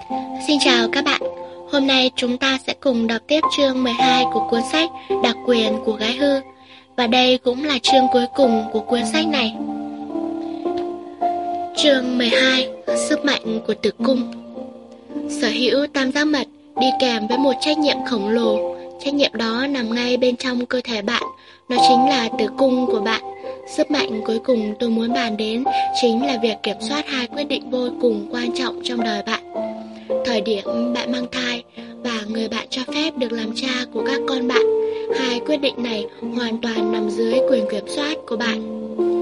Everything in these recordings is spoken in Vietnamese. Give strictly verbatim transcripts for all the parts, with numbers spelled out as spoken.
Xin chào các bạn. Hôm nay chúng ta sẽ cùng đọc tiếp chương mười hai của cuốn sách Đặc quyền của gái hư. Và đây cũng là chương cuối cùng của cuốn sách này. Chương mười hai: Sức mạnh của tử cung. Sở hữu tam giác mật đi kèm với một trách nhiệm khổng lồ. Trách nhiệm đó nằm ngay bên trong cơ thể bạn. Nó chính là tử cung của bạn. Sức mạnh cuối cùng tôi muốn bàn đến chính là việc kiểm soát hai quyết định vô cùng quan trọng trong đời bạn. Thời điểm bạn mang thai và người bạn cho phép được làm cha của các con bạn. Hai quyết định này hoàn toàn nằm dưới quyền kiểm soát của bạn.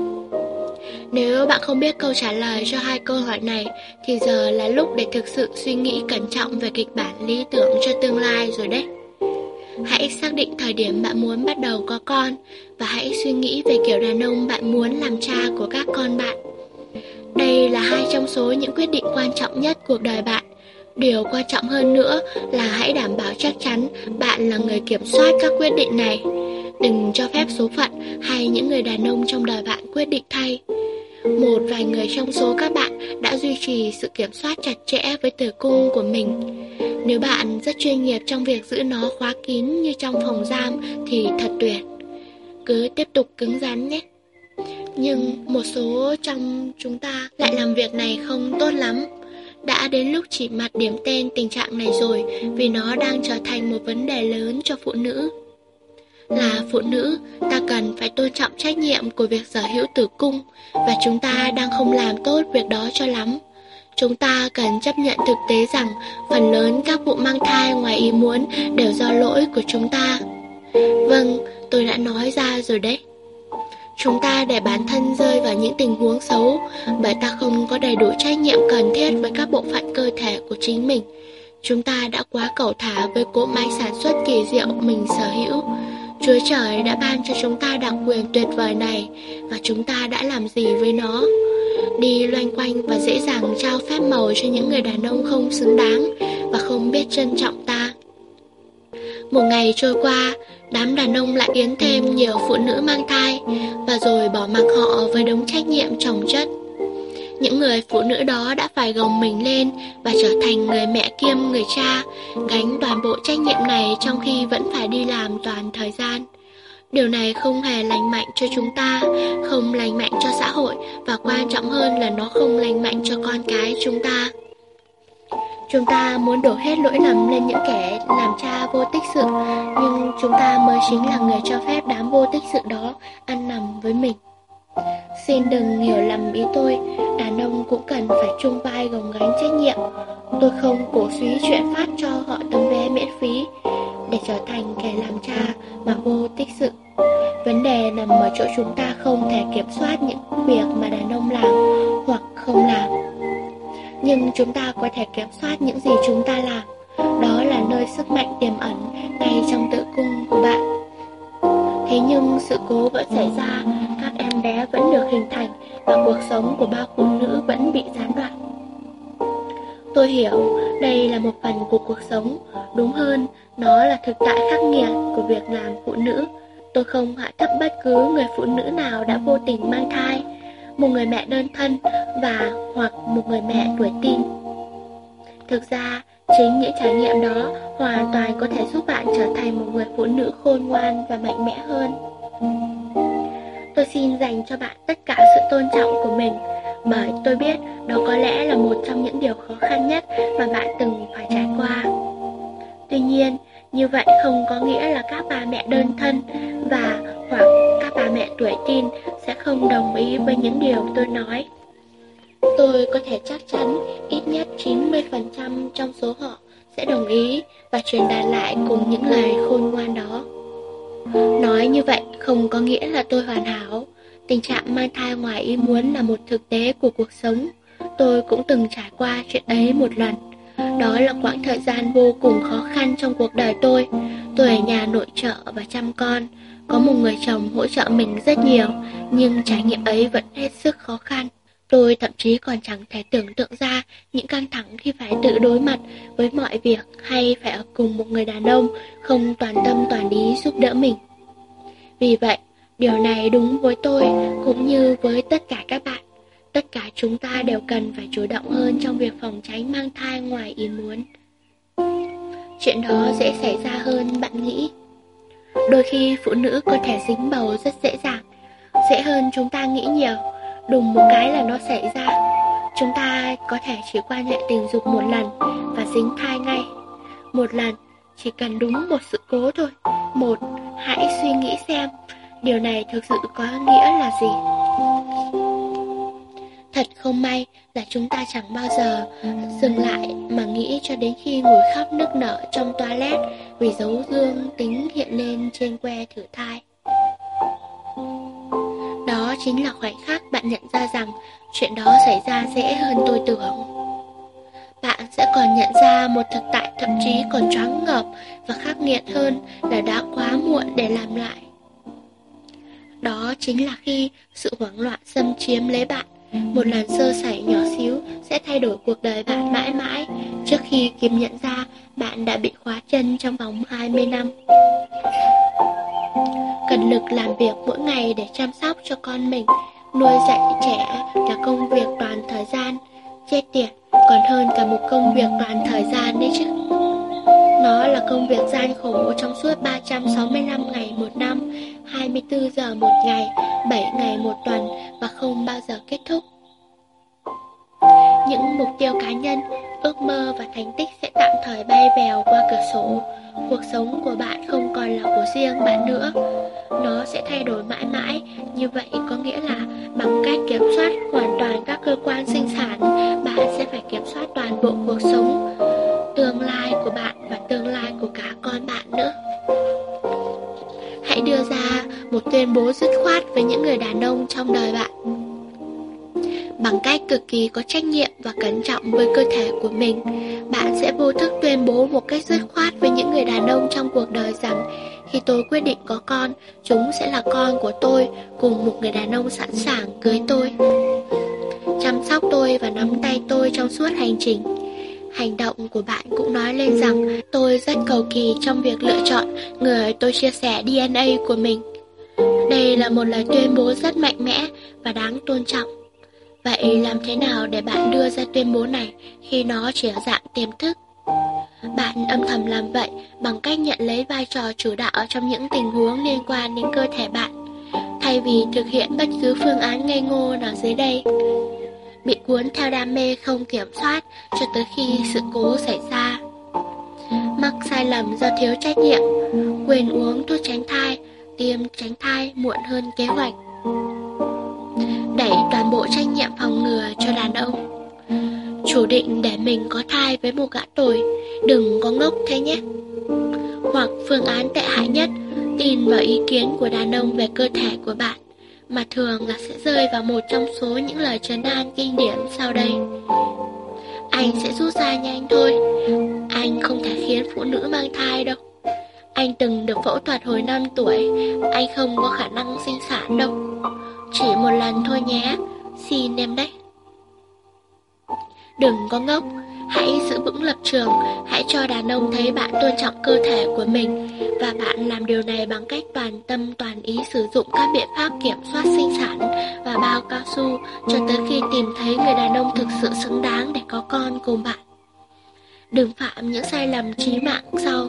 Nếu bạn không biết câu trả lời cho hai câu hỏi này thì giờ là lúc để thực sự suy nghĩ cẩn trọng về kịch bản lý tưởng cho tương lai rồi đấy. Hãy xác định thời điểm bạn muốn bắt đầu có con và hãy suy nghĩ về kiểu đàn ông bạn muốn làm cha của các con bạn. Đây là hai trong số những quyết định quan trọng nhất cuộc đời bạn. Điều quan trọng hơn nữa là hãy đảm bảo chắc chắn bạn là người kiểm soát các quyết định này. Đừng cho phép số phận hay những người đàn ông trong đời bạn quyết định thay. Một vài người trong số các bạn đã duy trì sự kiểm soát chặt chẽ với tử cung của mình. Nếu bạn rất chuyên nghiệp trong việc giữ nó khóa kín như trong phòng giam thì thật tuyệt. Cứ tiếp tục cứng rắn nhé. Nhưng một số trong chúng ta lại làm việc này không tốt lắm. Đã đến lúc chỉ mặt điểm tên tình trạng này rồi, vì nó đang trở thành một vấn đề lớn cho phụ nữ. Là phụ nữ, ta cần phải tôn trọng trách nhiệm của việc sở hữu tử cung, và chúng ta đang không làm tốt việc đó cho lắm. Chúng ta cần chấp nhận thực tế rằng phần lớn các vụ mang thai ngoài ý muốn đều do lỗi của chúng ta. Vâng, tôi đã nói ra rồi đấy. Chúng ta để bản thân rơi vào những tình huống xấu bởi ta không có đầy đủ trách nhiệm cần thiết với các bộ phận cơ thể của chính mình. Chúng ta đã quá cẩu thả với cỗ máy sản xuất kỳ diệu mình sở hữu. Chúa Trời đã ban cho chúng ta đặc quyền tuyệt vời này, và chúng ta đã làm gì với nó? Đi loanh quanh và dễ dàng trao phép màu cho những người đàn ông không xứng đáng và không biết trân trọng ta. Một ngày trôi qua, đám đàn ông lại yến thêm nhiều phụ nữ mang thai, và rồi bỏ mặc họ với đống trách nhiệm chồng chất. Những người phụ nữ đó đã phải gồng mình lên và trở thành người mẹ kiêm người cha, gánh toàn bộ trách nhiệm này trong khi vẫn phải đi làm toàn thời gian. Điều này không hề lành mạnh cho chúng ta, không lành mạnh cho xã hội, và quan trọng hơn là nó không lành mạnh cho con cái chúng ta. Chúng ta muốn đổ hết lỗi lầm lên những kẻ làm cha vô tích sự, nhưng chúng ta mới chính là người cho phép đám vô tích sự đó ăn nằm với mình. Xin đừng hiểu lầm ý tôi, đàn ông cũng cần phải chung vai gồng gánh trách nhiệm. Tôi không cổ suý chuyện phát cho họ tấm vé miễn phí để trở thành kẻ làm cha mà vô tích sự. Vấn đề nằm ở chỗ chúng ta không thể kiểm soát những việc mà đàn ông làm hoặc không làm. Nhưng chúng ta có thể kiểm soát những gì chúng ta làm. Đó là nơi sức mạnh tiềm ẩn ngay trong tử cung của bạn. Thế nhưng sự cố vẫn xảy ra, các em bé vẫn được hình thành và cuộc sống của bao phụ nữ vẫn bị gián đoạn. Tôi hiểu đây là một phần của cuộc sống, đúng hơn, nó là thực tại khắc nghiệt của việc làm phụ nữ. Tôi không hạ thấp bất cứ người phụ nữ nào đã vô tình mang thai, một người mẹ đơn thân và hoặc một người mẹ tuổi teen. Thực ra, chính những trải nghiệm đó hoàn toàn có thể giúp bạn trở thành một người phụ nữ khôn ngoan và mạnh mẽ hơn. Tôi xin dành cho bạn tất cả sự tôn trọng của mình, bởi tôi biết đó có lẽ là một trong những điều khó khăn nhất mà bạn từng phải trải qua. Tuy nhiên, như vậy không có nghĩa là các bà mẹ đơn thân và hoặc các bà mẹ tuổi teen sẽ không đồng ý với những điều tôi nói. Tôi có thể chắc chắn ít nhất chín mươi phần trăm trong số họ sẽ đồng ý và truyền đạt lại cùng những lời khôn ngoan đó. Nói như vậy không có nghĩa là tôi hoàn hảo. Tình trạng mang thai ngoài ý muốn là một thực tế của cuộc sống. Tôi cũng từng trải qua chuyện ấy một lần. Đó là quãng thời gian vô cùng khó khăn trong cuộc đời tôi. Tôi ở nhà nội trợ và chăm con. Có một người chồng hỗ trợ mình rất nhiều, nhưng trải nghiệm ấy vẫn hết sức khó khăn. Tôi thậm chí còn chẳng thể tưởng tượng ra những căng thẳng khi phải tự đối mặt với mọi việc hay phải ở cùng một người đàn ông không toàn tâm toàn ý giúp đỡ mình. Vì vậy, điều này đúng với tôi cũng như với tất cả các bạn. Tất cả chúng ta đều cần phải chủ động hơn trong việc phòng tránh mang thai ngoài ý muốn. Chuyện đó dễ xảy ra hơn bạn nghĩ. Đôi khi phụ nữ có thể dính bầu rất dễ dàng, dễ hơn chúng ta nghĩ nhiều. Đùng một cái là nó xảy ra. Chúng ta có thể chỉ quan hệ tình dục một lần và dính thai ngay. Một lần, chỉ cần đúng một sự cố thôi. Một, hãy suy nghĩ xem, điều này thực sự có nghĩa là gì? Thật không may là chúng ta chẳng bao giờ dừng lại mà nghĩ cho đến khi ngồi khóc nức nở trong toilet vì dấu dương tính hiện lên trên que thử thai. Đó chính là khoảnh khắc bạn nhận ra rằng chuyện đó xảy ra dễ hơn tôi tưởng. Bạn sẽ còn nhận ra một thực tại thậm chí còn choáng ngợp và khắc nghiệt hơn là đã quá muộn để làm lại. Đó chính là khi sự hoảng loạn xâm chiếm lấy bạn. Một lần sơ sẩy nhỏ xíu sẽ thay đổi cuộc đời bạn mãi mãi, trước khi kịp nhận ra bạn đã bị khóa chân trong vòng hai mươi năm. Cần lực làm việc mỗi ngày để chăm sóc cho con mình. Nuôi dạy trẻ là công việc toàn thời gian, chết tiệt, còn hơn cả một công việc toàn thời gian đấy chứ. Nó là công việc gian khổ trong suốt ba trăm sáu mươi lăm ngày một năm, hai mươi tư giờ một ngày, bảy ngày một tuần và không bao giờ kết thúc. Những mục tiêu cá nhân, ước mơ và thành tích sẽ tạm thời bay vèo qua cửa sổ. Cuộc sống của bạn không còn là của riêng bạn nữa. Nó sẽ thay đổi mãi mãi. Như vậy có nghĩa là bằng cách kiểm soát hoàn toàn các cơ quan sinh sản, bạn sẽ phải kiểm soát toàn bộ cuộc sống, tương lai của bạn và tương lai của cả con bạn nữa. Hãy đưa ra một tuyên bố dứt khoát với những người đàn ông trong đời bạn. Bằng cách cực kỳ có trách nhiệm và cẩn trọng với cơ thể của mình, bạn sẽ vô thức tuyên bố một cách dứt khoát với những người đàn ông trong cuộc đời rằng khi tôi quyết định có con, chúng sẽ là con của tôi, cùng một người đàn ông sẵn sàng cưới tôi, chăm sóc tôi và nắm tay tôi trong suốt hành trình. Hành động của bạn cũng nói lên rằng tôi rất cầu kỳ trong việc lựa chọn người tôi chia sẻ đê en a của mình. Đây là một lời tuyên bố rất mạnh mẽ và đáng tôn trọng. Vậy làm thế nào để bạn đưa ra tuyên bố này khi nó chỉ ở dạng tiềm thức? Bạn âm thầm làm vậy bằng cách nhận lấy vai trò chủ đạo trong những tình huống liên quan đến cơ thể bạn, thay vì thực hiện bất cứ phương án ngây ngô nào dưới đây. Bị cuốn theo đam mê không kiểm soát cho tới khi sự cố xảy ra. Mắc sai lầm do thiếu trách nhiệm, quên uống thuốc tránh thai, tiêm tránh thai muộn hơn kế hoạch. Đẩy toàn bộ trách nhiệm phòng ngừa cho đàn ông. Chủ định để mình có thai với một gã tồi, đừng có ngốc thế nhé. Hoặc phương án tệ hại nhất, tin vào ý kiến của đàn ông về cơ thể của bạn, mà thường là sẽ rơi vào một trong số những lời trấn an kinh điển sau đây. Anh sẽ rút ra nhanh thôi. Anh không thể khiến phụ nữ mang thai đâu. Anh từng được phẫu thuật hồi năm tuổi. Anh không có khả năng sinh sản đâu. Chỉ một lần thôi nhé. Xin em đấy. Đừng có ngốc. Hãy giữ vững lập trường. Hãy cho đàn ông thấy bạn tôn trọng cơ thể của mình. Và bạn làm điều này bằng cách toàn tâm toàn ý sử dụng các biện pháp kiểm soát sinh sản và bao cao su cho tới khi tìm thấy người đàn ông thực sự xứng đáng để có con cùng bạn. Đừng phạm những sai lầm chí mạng sau.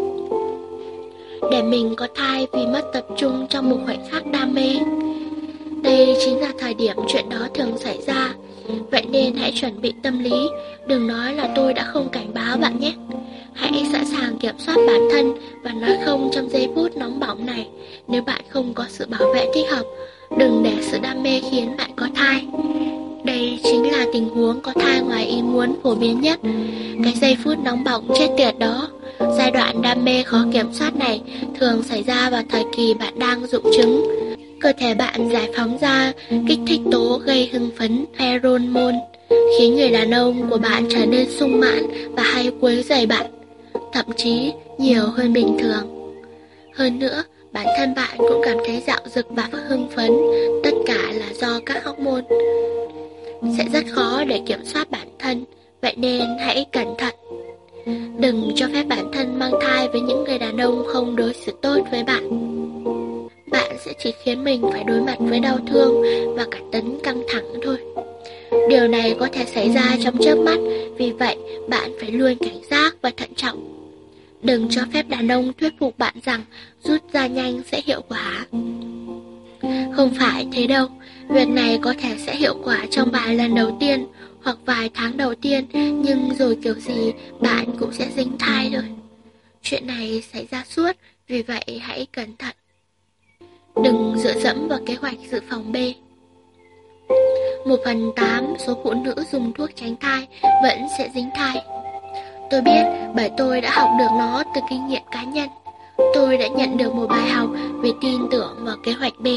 Để mình có thai vì mất tập trung trong một khoảnh khắc đam mê. Đây chính là thời điểm chuyện đó thường xảy ra. Vậy nên hãy chuẩn bị tâm lý. Đừng nói là tôi đã không cảnh báo bạn nhé. Hãy sẵn sàng kiểm soát bản thân và nói không trong giây phút nóng bỏng này. Nếu bạn không có sự bảo vệ thích hợp, đừng để sự đam mê khiến bạn có thai. Đây chính là tình huống có thai ngoài ý muốn phổ biến nhất. Cái giây phút nóng bỏng chết tiệt đó. Giai đoạn đam mê khó kiểm soát này thường xảy ra vào thời kỳ bạn đang rụng trứng. Cơ thể bạn giải phóng ra kích thích tố gây hưng phấn pheromone, khiến người đàn ông của bạn trở nên sung mãn và hay quấy rầy bạn, thậm chí nhiều hơn bình thường. Hơn nữa, bản thân bạn cũng cảm thấy dạo dực và hưng phấn, tất cả là do các hormone. Sẽ rất khó để kiểm soát bản thân, vậy nên hãy cẩn thận. Đừng cho phép bản thân mang thai với những người đàn ông không đối xử tốt với bạn. Bạn sẽ chỉ khiến mình phải đối mặt với đau thương và cả tấn căng thẳng thôi. Điều này có thể xảy ra trong chớp mắt, vì vậy bạn phải luôn cảnh giác và thận trọng. Đừng cho phép đàn ông thuyết phục bạn rằng rút ra nhanh sẽ hiệu quả. Không phải thế đâu, việc này có thể sẽ hiệu quả trong vài lần đầu tiên hoặc vài tháng đầu tiên, nhưng rồi kiểu gì bạn cũng sẽ dính thai rồi. Chuyện này xảy ra suốt, vì vậy hãy cẩn thận. Đừng dựa dẫm vào kế hoạch dự phòng B. Một phần tám số phụ nữ dùng thuốc tránh thai vẫn sẽ dính thai. Tôi biết bởi tôi đã học được nó từ kinh nghiệm cá nhân. Tôi đã nhận được một bài học về tin tưởng vào kế hoạch B.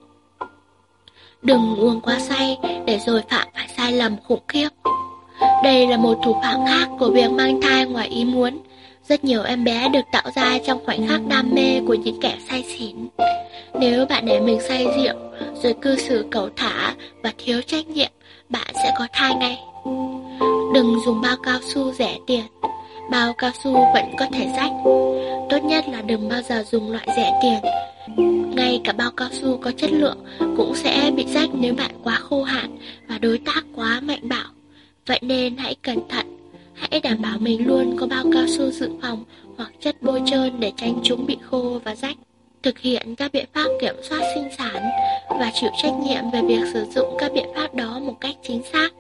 Đừng uống quá say để rồi phạm phải sai lầm khủng khiếp. Đây là một thủ phạm khác của việc mang thai ngoài ý muốn. Rất nhiều em bé được tạo ra trong khoảnh khắc đam mê của những kẻ say xỉn. Nếu bạn để mình say rượu, rồi cư xử cẩu thả và thiếu trách nhiệm, bạn sẽ có thai ngay. Đừng dùng bao cao su rẻ tiền. Bao cao su vẫn có thể rách. Tốt nhất là đừng bao giờ dùng loại rẻ tiền. Ngay cả bao cao su có chất lượng cũng sẽ bị rách nếu bạn quá khô hạn và đối tác quá mạnh bạo. Vậy nên hãy cẩn thận. Hãy đảm bảo mình luôn có bao cao su dự phòng hoặc chất bôi trơn để tránh chúng bị khô và rách. Thực hiện các biện pháp kiểm soát sinh sản và chịu trách nhiệm về việc sử dụng các biện pháp đó một cách chính xác.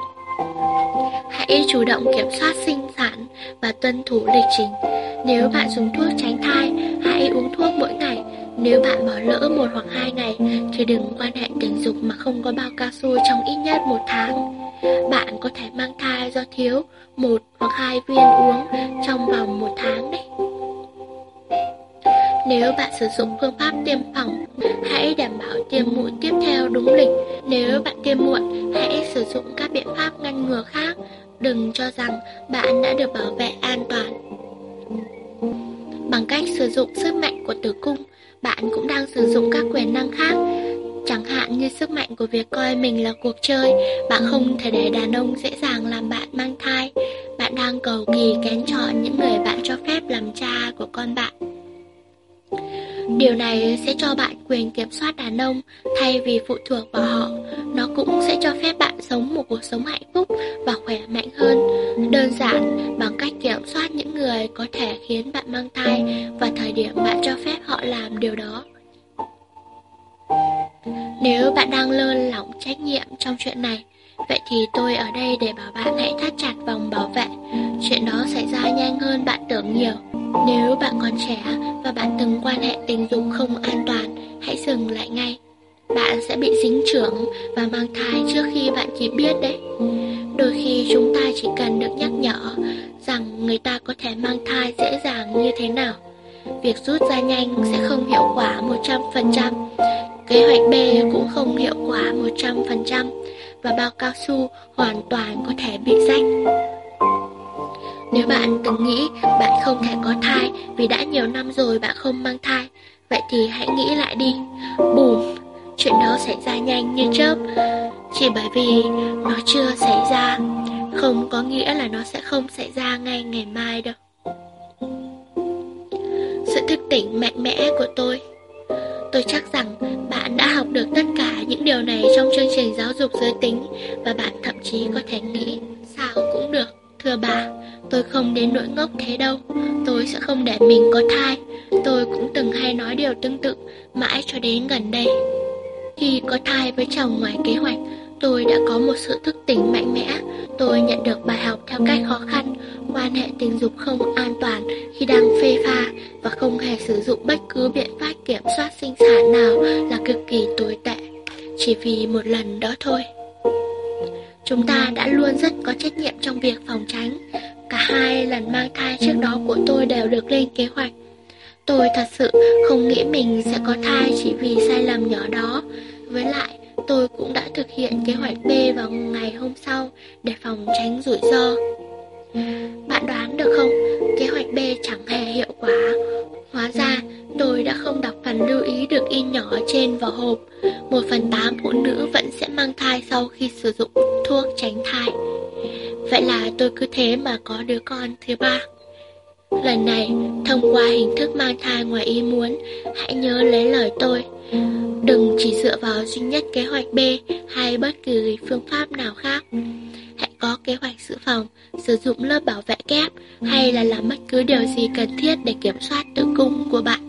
Hãy chủ động kiểm soát sinh sản và tuân thủ lịch trình. Nếu bạn dùng thuốc tránh thai, hãy uống thuốc mỗi ngày. Nếu bạn bỏ lỡ một hoặc hai ngày thì đừng quan hệ tình dục mà không có bao cao su trong ít nhất một tháng. Bạn có thể mang thai do thiếu một hoặc hai viên uống trong vòng một tháng đấy. Nếu bạn sử dụng phương pháp tiêm phòng, hãy đảm bảo tiêm mũi tiếp theo đúng lịch. Nếu bạn tiêm muộn, hãy sử dụng các biện pháp ngăn ngừa khác. Đừng cho rằng bạn đã được bảo vệ an toàn. Bằng cách sử dụng sức mạnh của tử cung, bạn cũng đang sử dụng các quyền năng khác. Chẳng hạn như sức mạnh của việc coi mình là cuộc chơi. Bạn không thể để đàn ông dễ dàng làm bạn mang thai. Bạn đang cầu kỳ kén chọn những người bạn cho phép làm cha của con bạn. Điều này sẽ cho bạn quyền kiểm soát đàn ông thay vì phụ thuộc vào họ. Nó cũng sẽ cho phép bạn sống một cuộc sống hạnh phúc và khỏe mạnh hơn. Đơn giản bằng cách kiểm soát những người có thể khiến bạn mang thai và thời điểm bạn cho phép họ làm điều đó. Nếu bạn đang lơ lỏng trách nhiệm trong chuyện này, vậy thì tôi ở đây để bảo bạn hãy thắt chặt vòng bảo vệ. Chuyện đó xảy ra nhanh hơn bạn tưởng nhiều. Nếu bạn còn trẻ và bạn từng quan hệ tình dục không an toàn, hãy dừng lại ngay. Bạn sẽ bị dính chưởng và mang thai trước khi bạn kịp biết đấy. Đôi khi chúng ta chỉ cần được nhắc nhở rằng người ta có thể mang thai dễ dàng như thế nào. Việc rút ra nhanh sẽ không hiệu quả một trăm phần trăm. Kế hoạch B cũng không hiệu quả một trăm phần trăm. Và bao cao su hoàn toàn có thể bị rách. Nếu bạn từng nghĩ bạn không thể có thai vì đã nhiều năm rồi bạn không mang thai, vậy thì hãy nghĩ lại đi. Bùm, chuyện đó xảy ra nhanh như chớp. Chỉ bởi vì nó chưa xảy ra, không có nghĩa là nó sẽ không xảy ra ngay ngày mai đâu. Sự thức tỉnh mạnh mẽ của tôi. Tôi chắc rằng bạn đã học được tất cả những điều này trong chương trình giáo dục giới tính, và bạn thậm chí có thể nghĩ, sao cũng được. Thưa bà, tôi không đến nỗi ngốc thế đâu. Tôi sẽ không để mình có thai. Tôi cũng từng hay nói điều tương tự mãi cho đến gần đây. Khi có thai với chồng ngoài kế hoạch, tôi đã có một sự thức tỉnh mạnh mẽ. Tôi nhận được bài học theo cách khó khăn. Quan hệ tình dục không an toàn khi đang phê pha và không hề sử dụng bất cứ biện pháp kiểm soát sinh sản nào là cực kỳ tồi tệ, chỉ vì một lần đó thôi. Chúng ta đã luôn rất có trách nhiệm trong việc phòng tránh. Cả hai lần mang thai trước đó của tôi đều được lên kế hoạch. Tôi thật sự không nghĩ mình sẽ có thai chỉ vì sai lầm nhỏ đó. Với lại, tôi cũng đã thực hiện kế hoạch B vào ngày hôm sau để phòng tránh rủi ro. Bạn đoán được không, kế hoạch B chẳng hề hiệu quả. Hóa ra, tôi đã không đọc phần lưu ý được in nhỏ trên vỏ hộp. Một phần tám phụ nữ vẫn sẽ mang thai sau khi sử dụng thuốc tránh thai. Vậy là tôi cứ thế mà có đứa con thứ ba. Lần này, thông qua hình thức mang thai ngoài ý muốn, hãy nhớ lấy lời tôi. Đừng chỉ dựa vào duy nhất kế hoạch B hay bất kỳ phương pháp nào khác. Hãy có kế hoạch dự phòng, sử dụng lớp bảo vệ kép hay là làm bất cứ điều gì cần thiết để kiểm soát tử cung của bạn.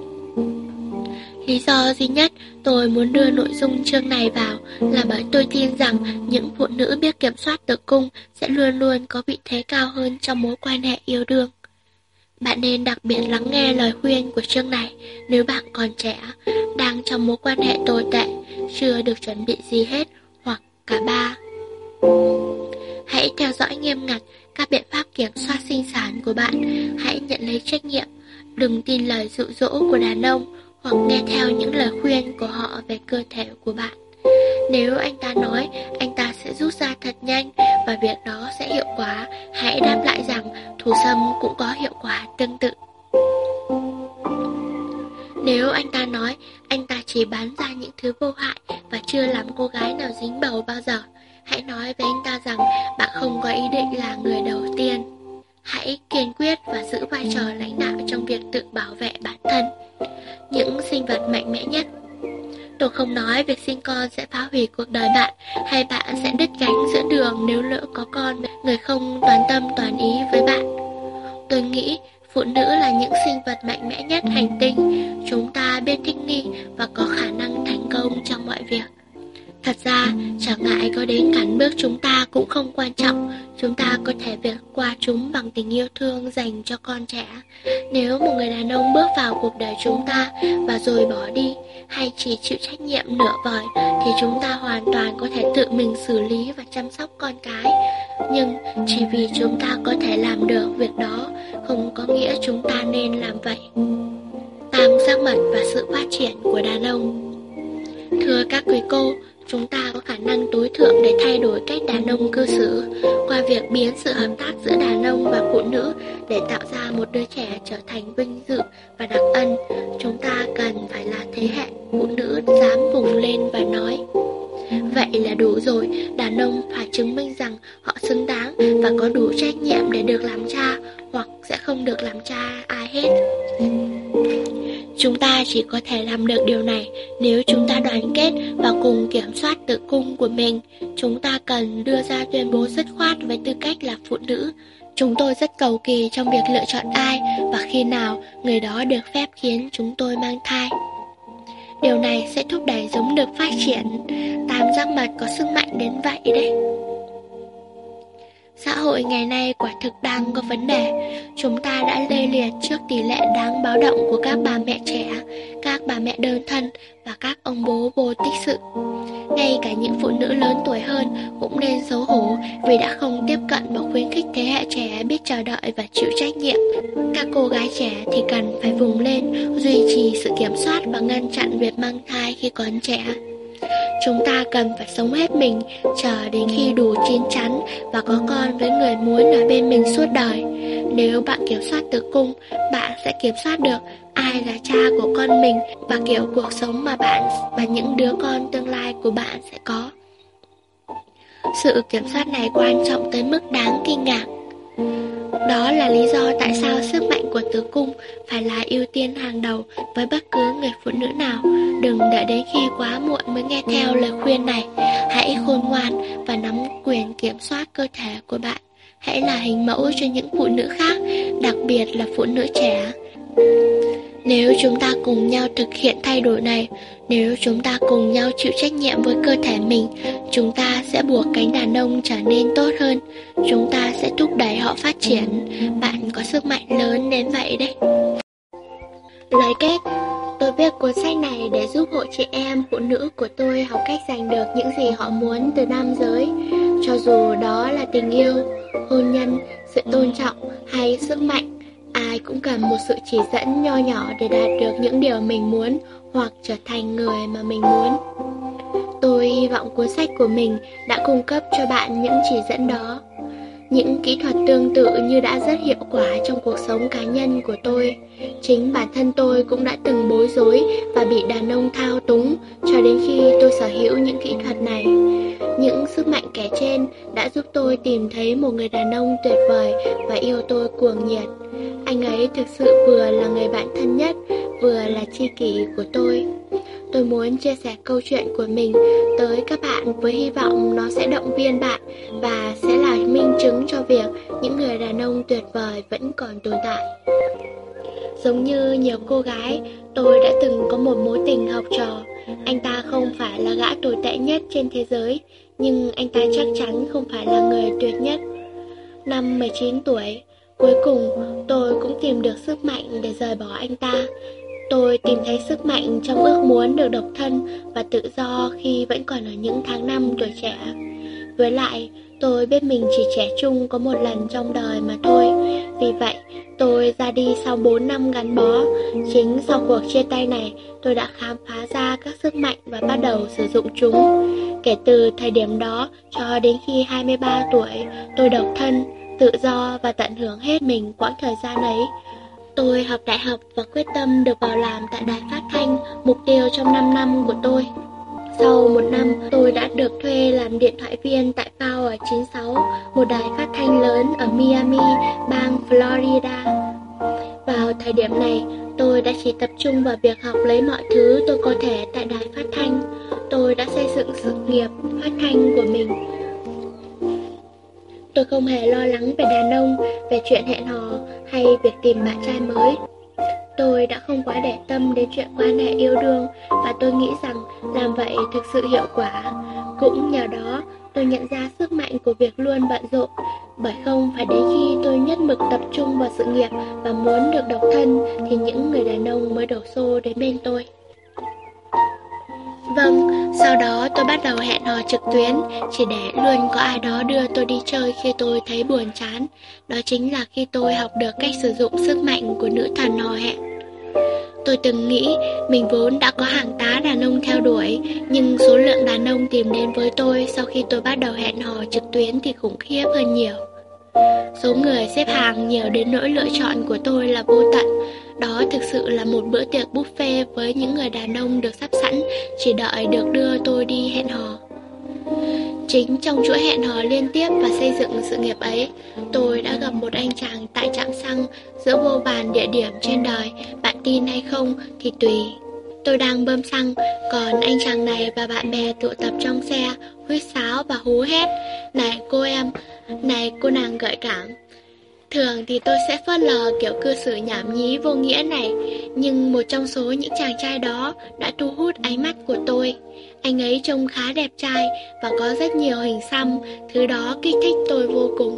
Lý do duy nhất tôi muốn đưa nội dung chương này vào là bởi tôi tin rằng những phụ nữ biết kiểm soát tử cung sẽ luôn luôn có vị thế cao hơn trong mối quan hệ yêu đương. Bạn nên đặc biệt lắng nghe lời khuyên của chương này nếu bạn còn trẻ, đang trong mối quan hệ tồi tệ, chưa được chuẩn bị gì hết hoặc cả ba. Hãy theo dõi nghiêm ngặt các biện pháp kiểm soát sinh sản của bạn. Hãy nhận lấy trách nhiệm. Đừng tin lời dụ dỗ của đàn ông hoặc nghe theo những lời khuyên của họ về cơ thể của bạn. Nếu anh ta nói anh ta sẽ rút ra thật nhanh và việc đó sẽ hiệu quả, hãy đáp lại rằng thủ dâm cũng có hiệu quả tương tự. Nếu anh ta nói anh ta chỉ bán ra những thứ vô hại và chưa làm cô gái nào dính bầu bao giờ, hãy nói với anh ta rằng bạn không có ý định là người đầu tiên. Hãy kiên quyết và giữ vai trò lãnh đạo trong việc tự bảo vệ bản thân. Những sinh vật mạnh mẽ nhất. Tôi không nói việc sinh con sẽ phá hủy cuộc đời bạn, hay bạn sẽ đứt gánh giữa đường nếu lỡ có con người không toàn tâm toàn ý với bạn. Tôi nghĩ phụ nữ là những sinh vật mạnh mẽ nhất hành tinh. Chúng ta biết thích nghi và có khả năng thành công trong mọi việc. Thật ra, trở ngại có đến cản bước chúng ta cũng không quan trọng. Chúng ta có thể vượt qua chúng bằng tình yêu thương dành cho con trẻ. Nếu một người đàn ông bước vào cuộc đời chúng ta và rồi bỏ đi, hay chỉ chịu trách nhiệm nửa vời, thì chúng ta hoàn toàn có thể tự mình xử lý và chăm sóc con cái. Nhưng chỉ vì chúng ta có thể làm được việc đó, không có nghĩa chúng ta nên làm vậy. Tam giác mật và sự phát triển của đàn ông. Thưa các quý cô, chúng ta có khả năng tối thượng để thay đổi cách đàn ông cư xử qua việc biến sự hợp tác giữa đàn ông và phụ nữ để tạo ra một đứa trẻ trở thành vinh dự và đặc ân. Chúng ta cần phải là thế hệ phụ nữ dám vùng lên và nói: vậy là đủ rồi, đàn ông phải chứng minh rằng họ xứng đáng và có đủ trách nhiệm để được làm cha, hoặc sẽ không được làm cha ai hết. Chúng ta chỉ có thể làm được điều này nếu chúng ta đoàn kết và cùng kiểm soát tử cung của mình. Chúng ta cần đưa ra tuyên bố dứt khoát với tư cách là phụ nữ. Chúng tôi rất cầu kỳ trong việc lựa chọn ai và khi nào người đó được phép khiến chúng tôi mang thai. Điều này sẽ thúc đẩy giống đực phát triển. Tam giác mật có sức mạnh đến vậy đấy. Xã hội ngày nay quả thực đang có vấn đề. Chúng ta đã lê liệt trước tỷ lệ đáng báo động của các bà mẹ trẻ, các bà mẹ đơn thân và các ông bố vô tích sự. Ngay cả những phụ nữ lớn tuổi hơn cũng nên xấu hổ vì đã không tiếp cận và khuyến khích thế hệ trẻ biết chờ đợi và chịu trách nhiệm. Các cô gái trẻ thì cần phải vùng lên, duy trì sự kiểm soát và ngăn chặn việc mang thai khi còn trẻ. Chúng ta cần phải sống hết mình, chờ đến khi đủ chín chắn và có con với người muốn ở bên mình suốt đời. Nếu bạn kiểm soát tử cung, bạn sẽ kiểm soát được ai là cha của con mình và kiểu cuộc sống mà bạn và những đứa con tương lai của bạn sẽ có. Sự kiểm soát này quan trọng tới mức đáng kinh ngạc. Đó là lý do tại sao sức mạnh của tử cung phải là ưu tiên hàng đầu với bất cứ người phụ nữ nào. Đừng đợi đến khi quá muộn mới nghe theo lời khuyên này. Hãy khôn ngoan và nắm quyền kiểm soát cơ thể của bạn. Hãy là hình mẫu cho những phụ nữ khác, đặc biệt là phụ nữ trẻ. Nếu chúng ta cùng nhau thực hiện thay đổi này, nếu chúng ta cùng nhau chịu trách nhiệm với cơ thể mình, chúng ta sẽ buộc cánh đàn ông trở nên tốt hơn. Chúng ta sẽ thúc đẩy họ phát triển. Bạn có sức mạnh lớn đến vậy đấy. Lời kết. Tôi viết cuốn sách này để giúp hộ chị em phụ nữ của tôi học cách giành được những gì họ muốn từ nam giới. Cho dù đó là tình yêu, hôn nhân, sự tôn trọng hay sức mạnh, ai cũng cần một sự chỉ dẫn nho nhỏ để đạt được những điều mình muốn hoặc trở thành người mà mình muốn. Tôi hy vọng cuốn sách của mình đã cung cấp cho bạn những chỉ dẫn đó. Những kỹ thuật tương tự như đã rất hiệu quả trong cuộc sống cá nhân của tôi. Chính bản thân tôi cũng đã từng bối rối và bị đàn ông thao túng cho đến khi tôi sở hữu những kỹ thuật này. Những sức mạnh kể trên đã giúp tôi tìm thấy một người đàn ông tuyệt vời và yêu tôi cuồng nhiệt. Anh ấy thực sự vừa là người bạn thân nhất, vừa là tri kỷ của tôi. tôi muốn chia sẻ câu chuyện của mình tới các bạn với hy vọng nó sẽ động viên bạn và sẽ là minh chứng cho việc những người đàn ông tuyệt vời vẫn còn tồn tại. Giống như nhiều cô gái, tôi đã từng có một mối tình học trò. Anh ta không phải là gã tồi tệ nhất trên thế giới, nhưng anh ta chắc chắn không phải là người tuyệt nhất. Năm mười chín tuổi, cuối cùng tôi cũng tìm được sức mạnh để rời bỏ anh ta. Tôi tìm thấy sức mạnh trong ước muốn được độc thân và tự do khi vẫn còn ở những tháng năm tuổi trẻ. Với lại, tôi biết mình chỉ trẻ trung có một lần trong đời mà thôi. Vì vậy, tôi ra đi sau bốn năm gắn bó. Chính sau cuộc chia tay này, tôi đã khám phá ra các sức mạnh và bắt đầu sử dụng chúng. Kể từ thời điểm đó cho đến khi hai mươi ba tuổi, tôi độc thân, tự do và tận hưởng hết mình quãng thời gian ấy. Tôi học đại học và quyết tâm được vào làm tại đài phát thanh, mục tiêu trong năm năm của tôi. Sau một năm, tôi đã được thuê làm điện thoại viên tại Power chín sáu, một đài phát thanh lớn ở Miami, bang Florida. Vào thời điểm này, tôi đã chỉ tập trung vào việc học lấy mọi thứ tôi có thể tại đài phát thanh. Tôi đã xây dựng sự nghiệp phát thanh của mình. Tôi không hề lo lắng về đàn ông, về chuyện hẹn hò hay việc tìm bạn trai mới. Tôi đã không quá để tâm đến chuyện quan hệ yêu đương và tôi nghĩ rằng làm vậy thực sự hiệu quả. Cũng nhờ đó, tôi nhận ra sức mạnh của việc luôn bận rộn, bởi không phải đến khi tôi nhất mực tập trung vào sự nghiệp và muốn được độc thân thì những người đàn ông mới đổ xô đến bên tôi. Vâng, sau đó tôi bắt đầu hẹn hò trực tuyến, chỉ để luôn có ai đó đưa tôi đi chơi khi tôi thấy buồn chán. Đó chính là khi tôi học được cách sử dụng sức mạnh của nữ thần hò hẹn. Tôi từng nghĩ mình vốn đã có hàng tá đàn ông theo đuổi, nhưng số lượng đàn ông tìm đến với tôi sau khi tôi bắt đầu hẹn hò trực tuyến thì khủng khiếp hơn nhiều. Số người xếp hàng nhiều đến nỗi lựa chọn của tôi là vô tận. Đó thực sự là một bữa tiệc buffet với những người đàn ông được sắp sẵn, chỉ đợi được đưa tôi đi hẹn hò. Chính trong chuỗi hẹn hò liên tiếp và xây dựng sự nghiệp ấy, tôi đã gặp một anh chàng tại trạm xăng giữa vô vàn địa điểm trên đời, bạn tin hay không thì tùy. Tôi đang bơm xăng, còn anh chàng này và bạn bè tụ tập trong xe, huýt sáo và hú hét. Này cô em, này cô nàng gợi cảm. Thường thì tôi sẽ phớt lờ kiểu cư xử nhảm nhí vô nghĩa này, nhưng một trong số những chàng trai đó đã thu hút ánh mắt của tôi. Anh ấy trông khá đẹp trai và có rất nhiều hình xăm, thứ đó kích thích tôi vô cùng.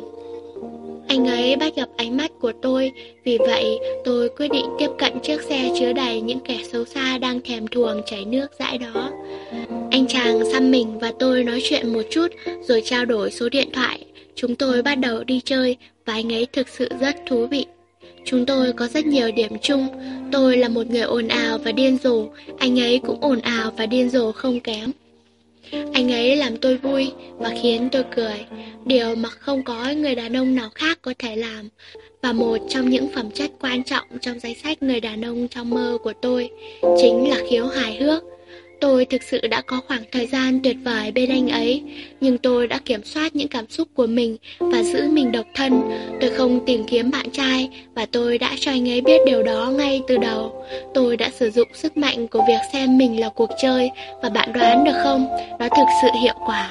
Anh ấy bắt gặp ánh mắt của tôi, vì vậy tôi quyết định tiếp cận chiếc xe chứa đầy những kẻ xấu xa đang thèm thuồng chảy nước dãi đó. Anh chàng xăm mình và tôi nói chuyện một chút rồi trao đổi số điện thoại. Chúng tôi bắt đầu đi chơi và anh ấy thực sự rất thú vị. Chúng tôi có rất nhiều điểm chung. Tôi là một người ồn ào và điên rồ, anh ấy cũng ồn ào và điên rồ không kém. Anh ấy làm tôi vui và khiến tôi cười, điều mà không có người đàn ông nào khác có thể làm. Và một trong những phẩm chất quan trọng trong danh sách người đàn ông trong mơ của tôi chính là khiếu hài hước. Tôi thực sự đã có khoảng thời gian tuyệt vời bên anh ấy, nhưng tôi đã kiểm soát những cảm xúc của mình và giữ mình độc thân. Tôi không tìm kiếm bạn trai và tôi đã cho anh ấy biết điều đó ngay từ đầu. Tôi đã sử dụng sức mạnh của việc xem mình là cuộc chơi và bạn đoán được không, nó thực sự hiệu quả.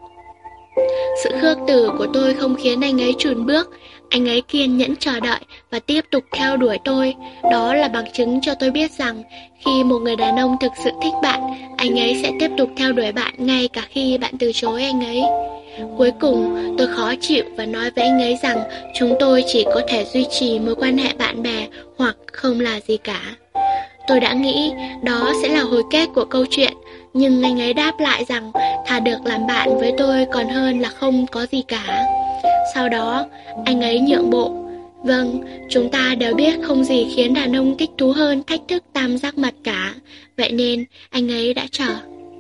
Sự khước từ của tôi không khiến anh ấy chùn bước. Anh ấy kiên nhẫn chờ đợi và tiếp tục theo đuổi tôi. Đó là bằng chứng cho tôi biết rằng khi một người đàn ông thực sự thích bạn, anh ấy sẽ tiếp tục theo đuổi bạn ngay cả khi bạn từ chối anh ấy. Cuối cùng, tôi khó chịu và nói với anh ấy rằng chúng tôi chỉ có thể duy trì mối quan hệ bạn bè hoặc không là gì cả. Tôi đã nghĩ đó sẽ là hồi kết của câu chuyện, nhưng anh ấy đáp lại rằng thà được làm bạn với tôi còn hơn là không có gì cả. Sau đó, anh ấy nhượng bộ. Vâng, chúng ta đều biết không gì khiến đàn ông thích thú hơn thách thức tam giác mật cả. Vậy nên, anh ấy đã chờ.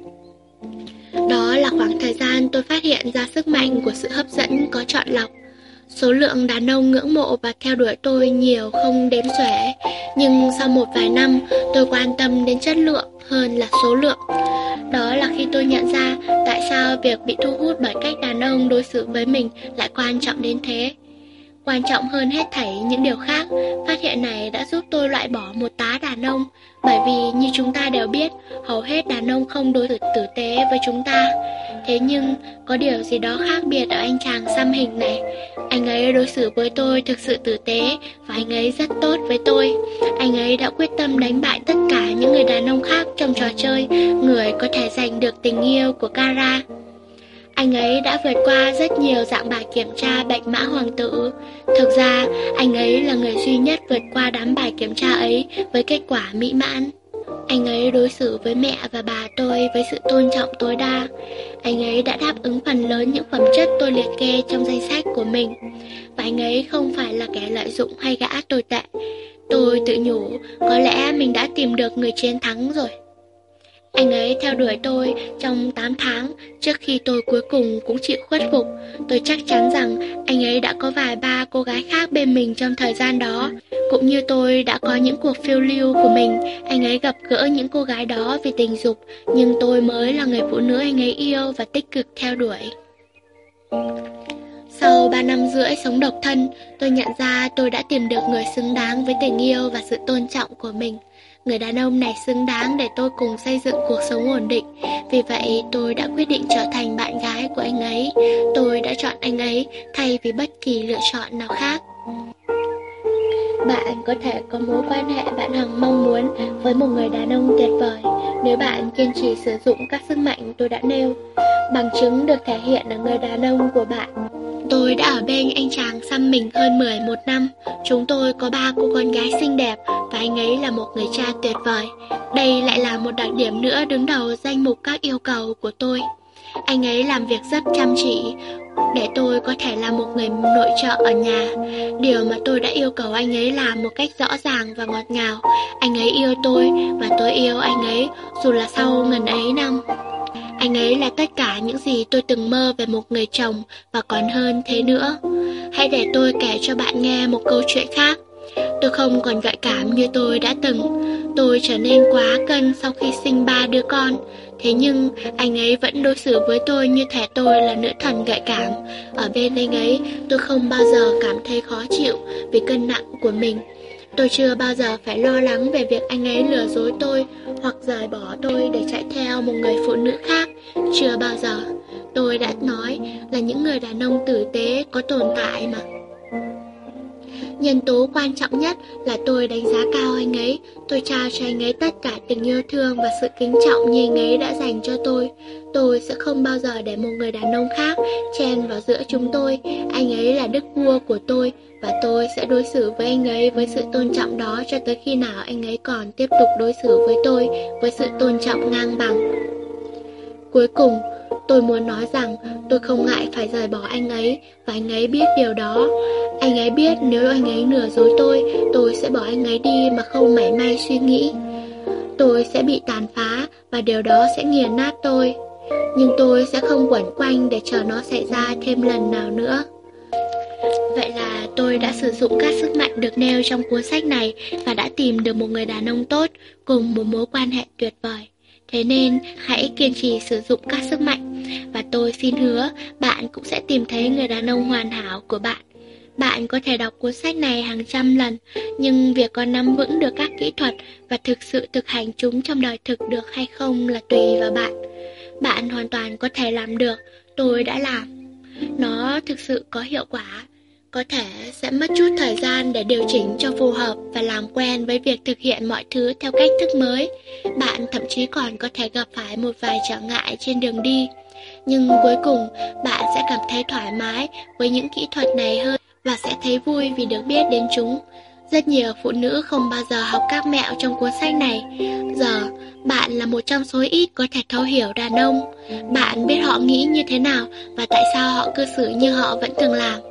Đó là khoảng thời gian tôi phát hiện ra sức mạnh của sự hấp dẫn có chọn lọc. Số lượng đàn ông ngưỡng mộ và theo đuổi tôi nhiều không đếm xuể. Nhưng sau một vài năm, tôi quan tâm đến chất lượng hơn là số lượng. Đó là khi tôi nhận ra tại sao việc bị thu hút bởi cách đàn ông đối xử với mình lại quan trọng đến thế. Quan trọng hơn hết thảy những điều khác, phát hiện này đã giúp tôi loại bỏ một tá đàn ông. Bởi vì như chúng ta đều biết, hầu hết đàn ông không đối xử tử tế với chúng ta. Thế nhưng, có điều gì đó khác biệt ở anh chàng xăm hình này. Anh ấy đối xử với tôi thực sự tử tế, và anh ấy rất tốt với tôi. Anh ấy đã quyết tâm đánh bại tất cả những người đàn ông khác trong trò chơi, người có thể giành được tình yêu của Kara. Anh ấy đã vượt qua rất nhiều dạng bài kiểm tra bạch mã hoàng tử. Thực ra, anh ấy là người duy nhất vượt qua đám bài kiểm tra ấy với kết quả mỹ mãn. Anh ấy đối xử với mẹ và bà tôi với sự tôn trọng tối đa. Anh ấy đã đáp ứng phần lớn những phẩm chất tôi liệt kê trong danh sách của mình. Và anh ấy không phải là kẻ lợi dụng hay gã tồi tệ. Tôi tự nhủ, có lẽ mình đã tìm được người chiến thắng rồi. Anh ấy theo đuổi tôi trong tám tháng trước khi tôi cuối cùng cũng chịu khuất phục. Tôi chắc chắn rằng anh ấy đã có vài ba cô gái khác bên mình trong thời gian đó. Cũng như tôi đã có những cuộc phiêu lưu của mình, anh ấy gặp gỡ những cô gái đó vì tình dục, nhưng tôi mới là người phụ nữ anh ấy yêu và tích cực theo đuổi. Sau ba năm rưỡi sống độc thân, tôi nhận ra tôi đã tìm được người xứng đáng với tình yêu và sự tôn trọng của mình. Người đàn ông này xứng đáng để tôi cùng xây dựng cuộc sống ổn định. Vì vậy tôi đã quyết định trở thành bạn gái của anh ấy. Tôi đã chọn anh ấy thay vì bất kỳ lựa chọn nào khác. Bạn có thể có mối quan hệ bạn hằng mong muốn với một người đàn ông tuyệt vời nếu bạn kiên trì sử dụng các sức mạnh tôi đã nêu. Bằng chứng được thể hiện ở người đàn ông của bạn. Tôi đã ở bên anh chàng xăm mình hơn mười một năm. Chúng tôi có ba cô con gái xinh đẹp và anh ấy là một người cha tuyệt vời. Đây lại là một đặc điểm nữa đứng đầu danh mục các yêu cầu của tôi. Anh ấy làm việc rất chăm chỉ để tôi có thể là một người nội trợ ở nhà. Điều mà tôi đã yêu cầu anh ấy làm một cách rõ ràng và ngọt ngào. Anh ấy yêu tôi và tôi yêu anh ấy dù là sau ngần ấy năm. Anh ấy là tất cả những gì tôi từng mơ về một người chồng và còn hơn thế nữa. Hãy để tôi kể cho bạn nghe một câu chuyện khác. Tôi không còn gợi cảm như tôi đã từng. Tôi trở nên quá cân sau khi sinh ba đứa con. Thế nhưng anh ấy vẫn đối xử với tôi như thể tôi là nữ thần gợi cảm. Ở bên anh ấy tôi không bao giờ cảm thấy khó chịu vì cân nặng của mình. Tôi chưa bao giờ phải lo lắng về việc anh ấy lừa dối tôi hoặc rời bỏ tôi để chạy theo một người phụ nữ khác. Chưa bao giờ. Tôi đã nói là những người đàn ông tử tế có tồn tại mà. Nhân tố quan trọng nhất là tôi đánh giá cao anh ấy. Tôi trao cho anh ấy tất cả tình yêu thương và sự kính trọng như anh ấy đã dành cho tôi. Tôi sẽ không bao giờ để một người đàn ông khác chen vào giữa chúng tôi. Anh ấy là đức vua của tôi và tôi sẽ đối xử với anh ấy với sự tôn trọng đó cho tới khi nào anh ấy còn tiếp tục đối xử với tôi với sự tôn trọng ngang bằng. Cuối cùng, tôi muốn nói rằng tôi không ngại phải rời bỏ anh ấy và anh ấy biết điều đó. Anh ấy biết nếu anh ấy lừa dối tôi, tôi sẽ bỏ anh ấy đi mà không mảy may suy nghĩ. Tôi sẽ bị tàn phá và điều đó sẽ nghiền nát tôi. Nhưng tôi sẽ không quẩn quanh để chờ nó xảy ra thêm lần nào nữa. Vậy là tôi đã sử dụng các sức mạnh được nêu trong cuốn sách này và đã tìm được một người đàn ông tốt cùng một mối quan hệ tuyệt vời. Thế nên hãy kiên trì sử dụng các sức mạnh và tôi xin hứa bạn cũng sẽ tìm thấy người đàn ông hoàn hảo của bạn. Bạn có thể đọc cuốn sách này hàng trăm lần, nhưng việc có nắm vững được các kỹ thuật và thực sự thực hành chúng trong đời thực được hay không là tùy vào bạn. Bạn hoàn toàn có thể làm được, tôi đã làm. Nó thực sự có hiệu quả. Có thể sẽ mất chút thời gian để điều chỉnh cho phù hợp và làm quen với việc thực hiện mọi thứ theo cách thức mới. Bạn thậm chí còn có thể gặp phải một vài trở ngại trên đường đi. Nhưng cuối cùng, bạn sẽ cảm thấy thoải mái với những kỹ thuật này hơn và sẽ thấy vui vì được biết đến chúng. Rất nhiều phụ nữ không bao giờ học các mẹo trong cuốn sách này. Giờ, bạn là một trong số ít có thể thấu hiểu đàn ông. Bạn biết họ nghĩ như thế nào và tại sao họ cư xử như họ vẫn thường làm.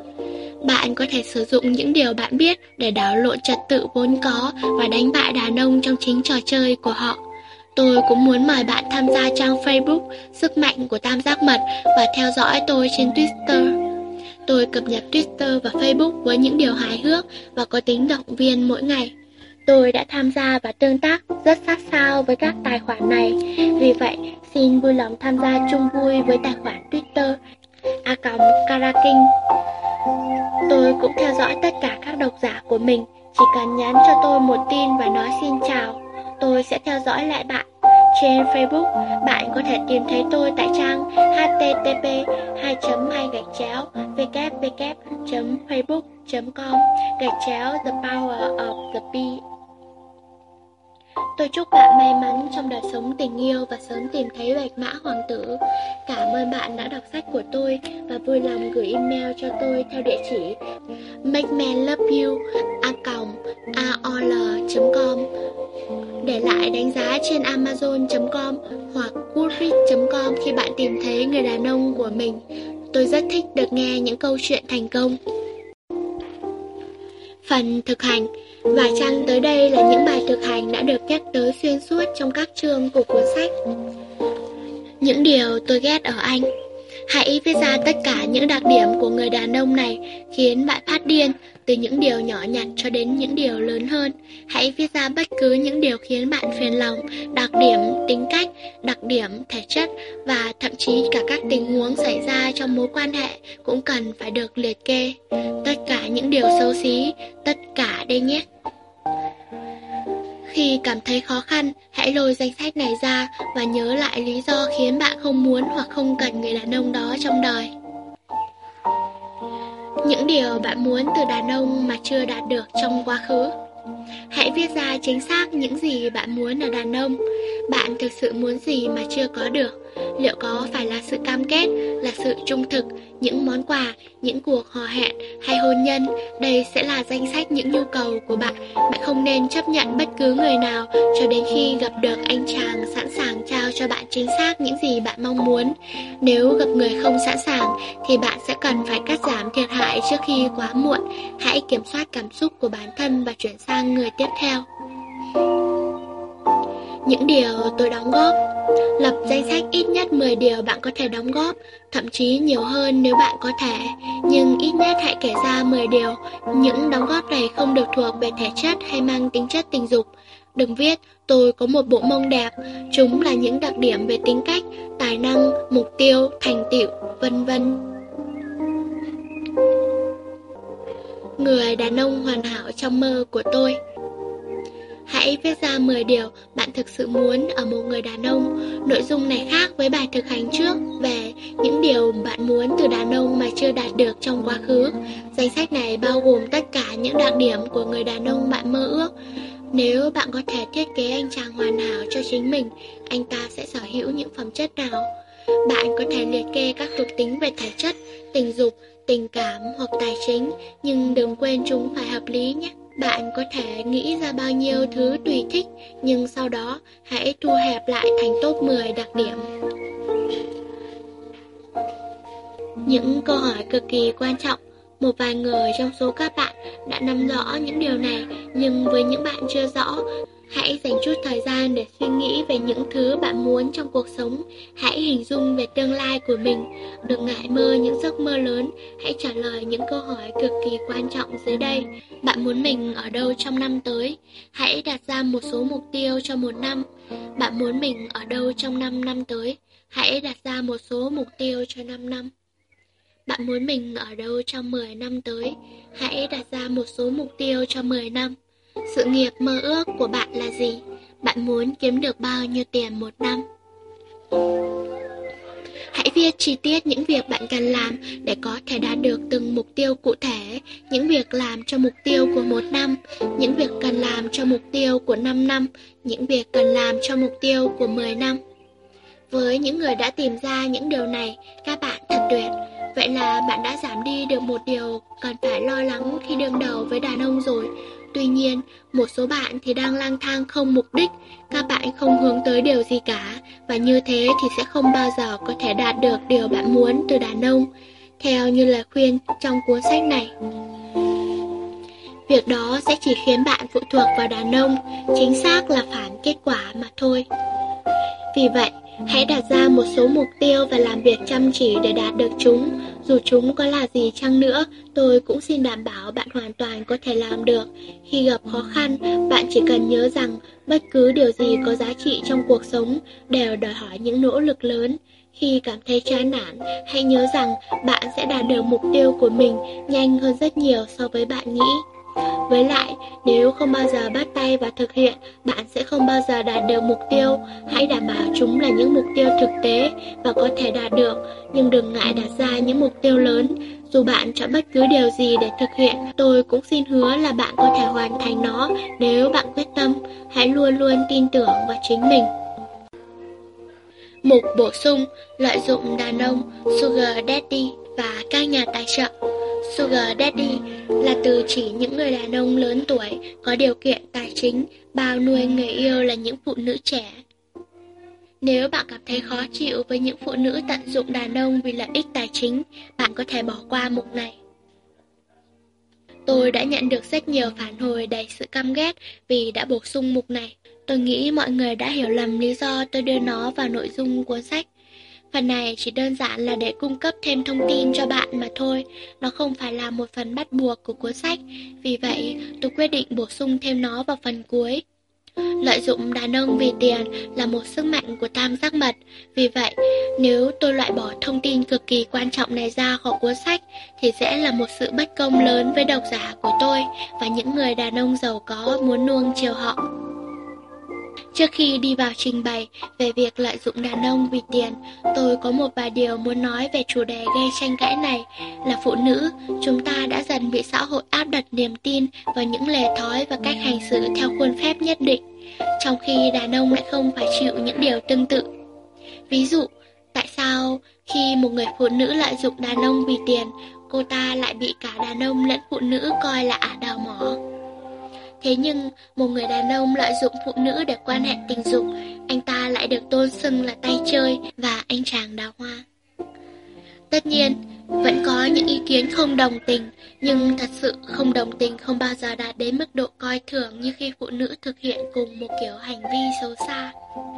Bạn có thể sử dụng những điều bạn biết để đảo lộn trật tự vốn có và đánh bại đàn ông trong chính trò chơi của họ. Tôi cũng muốn mời bạn tham gia trang Facebook Sức mạnh của Tam Giác Mật và theo dõi tôi trên Twitter. Tôi cập nhật Twitter và Facebook với những điều hài hước và có tính động viên mỗi ngày. Tôi đã tham gia và tương tác rất sát sao với các tài khoản này. Vì vậy, xin vui lòng tham gia chung vui với tài khoản Twitter a còng Karaking. Tôi cũng theo dõi tất cả các độc giả của mình. Chỉ cần nhắn cho tôi một tin và nói xin chào, tôi sẽ theo dõi lại bạn. Trên Facebook, bạn có thể tìm thấy tôi tại trang h t t p hai chấm hai gạch chéo w w w chấm facebook chấm com gạch chéo The Power of the Bee. Tôi chúc bạn may mắn trong đời sống tình yêu và sớm tìm thấy bạch mã hoàng tử. Cảm ơn bạn đã đọc sách của tôi và vui lòng gửi email cho tôi theo địa chỉ makemanloveyou a còng a o l chấm com, để lại đánh giá trên amazon chấm com hoặc goodreads chấm com khi bạn tìm thấy người đàn ông của mình. Tôi rất thích được nghe những câu chuyện thành công. Phần thực hành. Vài trang tới đây là những bài thực hành đã được nhắc tới xuyên suốt trong các chương của cuốn sách. Những điều tôi ghét ở anh. Hãy viết ra tất cả những đặc điểm của người đàn ông này khiến bạn phát điên, từ những điều nhỏ nhặt cho đến những điều lớn hơn. Hãy viết ra bất cứ những điều khiến bạn phiền lòng, đặc điểm tính cách, đặc điểm thể chất và thậm chí cả các tình huống xảy ra trong mối quan hệ cũng cần phải được liệt kê. Tất cả những điều xấu xí, tất cả đây nhé. Khi cảm thấy khó khăn, hãy lôi danh sách này ra và nhớ lại lý do khiến bạn không muốn hoặc không cần người đàn ông đó trong đời. Những điều bạn muốn từ đàn ông mà chưa đạt được trong quá khứ. Hãy viết ra chính xác những gì bạn muốn ở đàn ông. Bạn thực sự muốn gì mà chưa có được? Liệu có phải là sự cam kết, là sự trung thực, những món quà, những cuộc hò hẹn hay hôn nhân? Đây sẽ là danh sách những nhu cầu của bạn. Bạn không nên chấp nhận bất cứ người nào cho đến khi gặp được anh chàng sẵn sàng trao cho bạn chính xác những gì bạn mong muốn. Nếu gặp người không sẵn sàng thì bạn sẽ cần phải cắt giảm thiệt hại trước khi quá muộn. Hãy kiểm soát cảm xúc của bản thân và chuyển sang người tiếp theo. Những điều tôi đóng góp. Lập danh sách ít nhất mười điều bạn có thể đóng góp, thậm chí nhiều hơn nếu bạn có thể, nhưng ít nhất hãy kể ra mười điều. Những đóng góp này không được thuộc về thể chất hay mang tính chất tình dục. Đừng viết, tôi có một bộ mông đẹp. Chúng là những đặc điểm về tính cách, tài năng, mục tiêu, thành tựu, vân vân. Người đàn ông hoàn hảo trong mơ của tôi. Hãy viết ra mười điều bạn thực sự muốn ở một người đàn ông. Nội dung này khác với bài thực hành trước về những điều bạn muốn từ đàn ông mà chưa đạt được trong quá khứ. Danh sách này bao gồm tất cả những đặc điểm của người đàn ông bạn mơ ước. Nếu bạn có thể thiết kế anh chàng hoàn hảo cho chính mình, anh ta sẽ sở hữu những phẩm chất nào? Bạn có thể liệt kê các thuộc tính về thể chất, tình dục, tình cảm hoặc tài chính, nhưng đừng quên chúng phải hợp lý nhé. Bạn có thể nghĩ ra bao nhiêu thứ tùy thích, nhưng sau đó hãy thu hẹp lại thành top mười đặc điểm. Những câu hỏi cực kỳ quan trọng. Một vài người trong số các bạn đã nắm rõ những điều này, nhưng với những bạn chưa rõ, hãy dành chút thời gian để suy nghĩ về những thứ bạn muốn trong cuộc sống. Hãy hình dung về tương lai của mình. Đừng ngại mơ những giấc mơ lớn. Hãy trả lời những câu hỏi cực kỳ quan trọng dưới đây. Bạn muốn mình ở đâu trong năm tới? Hãy đặt ra một số mục tiêu cho một năm. Bạn muốn mình ở đâu trong năm năm tới? Hãy đặt ra một số mục tiêu cho năm năm. Bạn muốn mình ở đâu trong mười năm tới? Hãy đặt ra một số mục tiêu cho mười năm. Sự nghiệp mơ ước của bạn là gì? Bạn muốn kiếm được bao nhiêu tiền một năm? Hãy viết chi tiết những việc bạn cần làm để có thể đạt được từng mục tiêu cụ thể, những việc làm cho mục tiêu của một năm, những việc cần làm cho mục tiêu của năm năm, những việc cần làm cho mục tiêu của mười năm. Với những người đã tìm ra những điều này, các bạn thật tuyệt. Vậy là bạn đã giảm đi được một điều cần phải lo lắng khi đương đầu với đàn ông rồi. Tuy nhiên, một số bạn thì đang lang thang không mục đích, các bạn không hướng tới điều gì cả, và như thế thì sẽ không bao giờ có thể đạt được điều bạn muốn từ đàn ông, theo như lời khuyên trong cuốn sách này. Việc đó sẽ chỉ khiến bạn phụ thuộc vào đàn ông, chính xác là phản kết quả mà thôi. Vì vậy, hãy đặt ra một số mục tiêu và làm việc chăm chỉ để đạt được chúng. Dù chúng có là gì chăng nữa, tôi cũng xin đảm bảo bạn hoàn toàn có thể làm được. Khi gặp khó khăn, bạn chỉ cần nhớ rằng bất cứ điều gì có giá trị trong cuộc sống đều đòi hỏi những nỗ lực lớn. Khi cảm thấy chán nản, hãy nhớ rằng bạn sẽ đạt được mục tiêu của mình nhanh hơn rất nhiều so với bạn nghĩ. Với lại, nếu không bao giờ bắt tay và thực hiện, bạn sẽ không bao giờ đạt được mục tiêu. Hãy đảm bảo chúng là những mục tiêu thực tế và có thể đạt được, nhưng đừng ngại đặt ra những mục tiêu lớn. Dù bạn chọn bất cứ điều gì để thực hiện, tôi cũng xin hứa là bạn có thể hoàn thành nó nếu bạn quyết tâm. Hãy luôn luôn tin tưởng vào chính mình. Mục bổ sung: lợi dụng đàn ông, Sugar Daddy và các nhà tài trợ. Sugar Daddy là từ chỉ những người đàn ông lớn tuổi, có điều kiện tài chính, bao nuôi người yêu là những phụ nữ trẻ. Nếu bạn cảm thấy khó chịu với những phụ nữ tận dụng đàn ông vì lợi ích tài chính, bạn có thể bỏ qua mục này. Tôi đã nhận được rất nhiều phản hồi đầy sự căm ghét vì đã bổ sung mục này. Tôi nghĩ mọi người đã hiểu lầm lý do tôi đưa nó vào nội dung cuốn sách. Phần này chỉ đơn giản là để cung cấp thêm thông tin cho bạn mà thôi, nó không phải là một phần bắt buộc của cuốn sách, vì vậy tôi quyết định bổ sung thêm nó vào phần cuối. Lợi dụng đàn ông vì tiền là một sức mạnh của tam giác mật, vì vậy nếu tôi loại bỏ thông tin cực kỳ quan trọng này ra khỏi cuốn sách thì sẽ là một sự bất công lớn với độc giả của tôi và những người đàn ông giàu có muốn nuông chiều họ. Trước khi đi vào trình bày về việc lợi dụng đàn ông vì tiền, tôi có một vài điều muốn nói về chủ đề gây tranh cãi này là phụ nữ, chúng ta đã dần bị xã hội áp đặt niềm tin vào những lề thói và cách hành xử theo khuôn phép nhất định, trong khi đàn ông lại không phải chịu những điều tương tự. Ví dụ, tại sao khi một người phụ nữ lợi dụng đàn ông vì tiền, cô ta lại bị cả đàn ông lẫn phụ nữ coi là ả đào mỏ? Thế nhưng, một người đàn ông lợi dụng phụ nữ để quan hệ tình dục, anh ta lại được tôn xưng là tay chơi và anh chàng đào hoa. Tất nhiên, vẫn có những ý kiến không đồng tình, nhưng thật sự không đồng tình không bao giờ đạt đến mức độ coi thường như khi phụ nữ thực hiện cùng một kiểu hành vi xấu xa.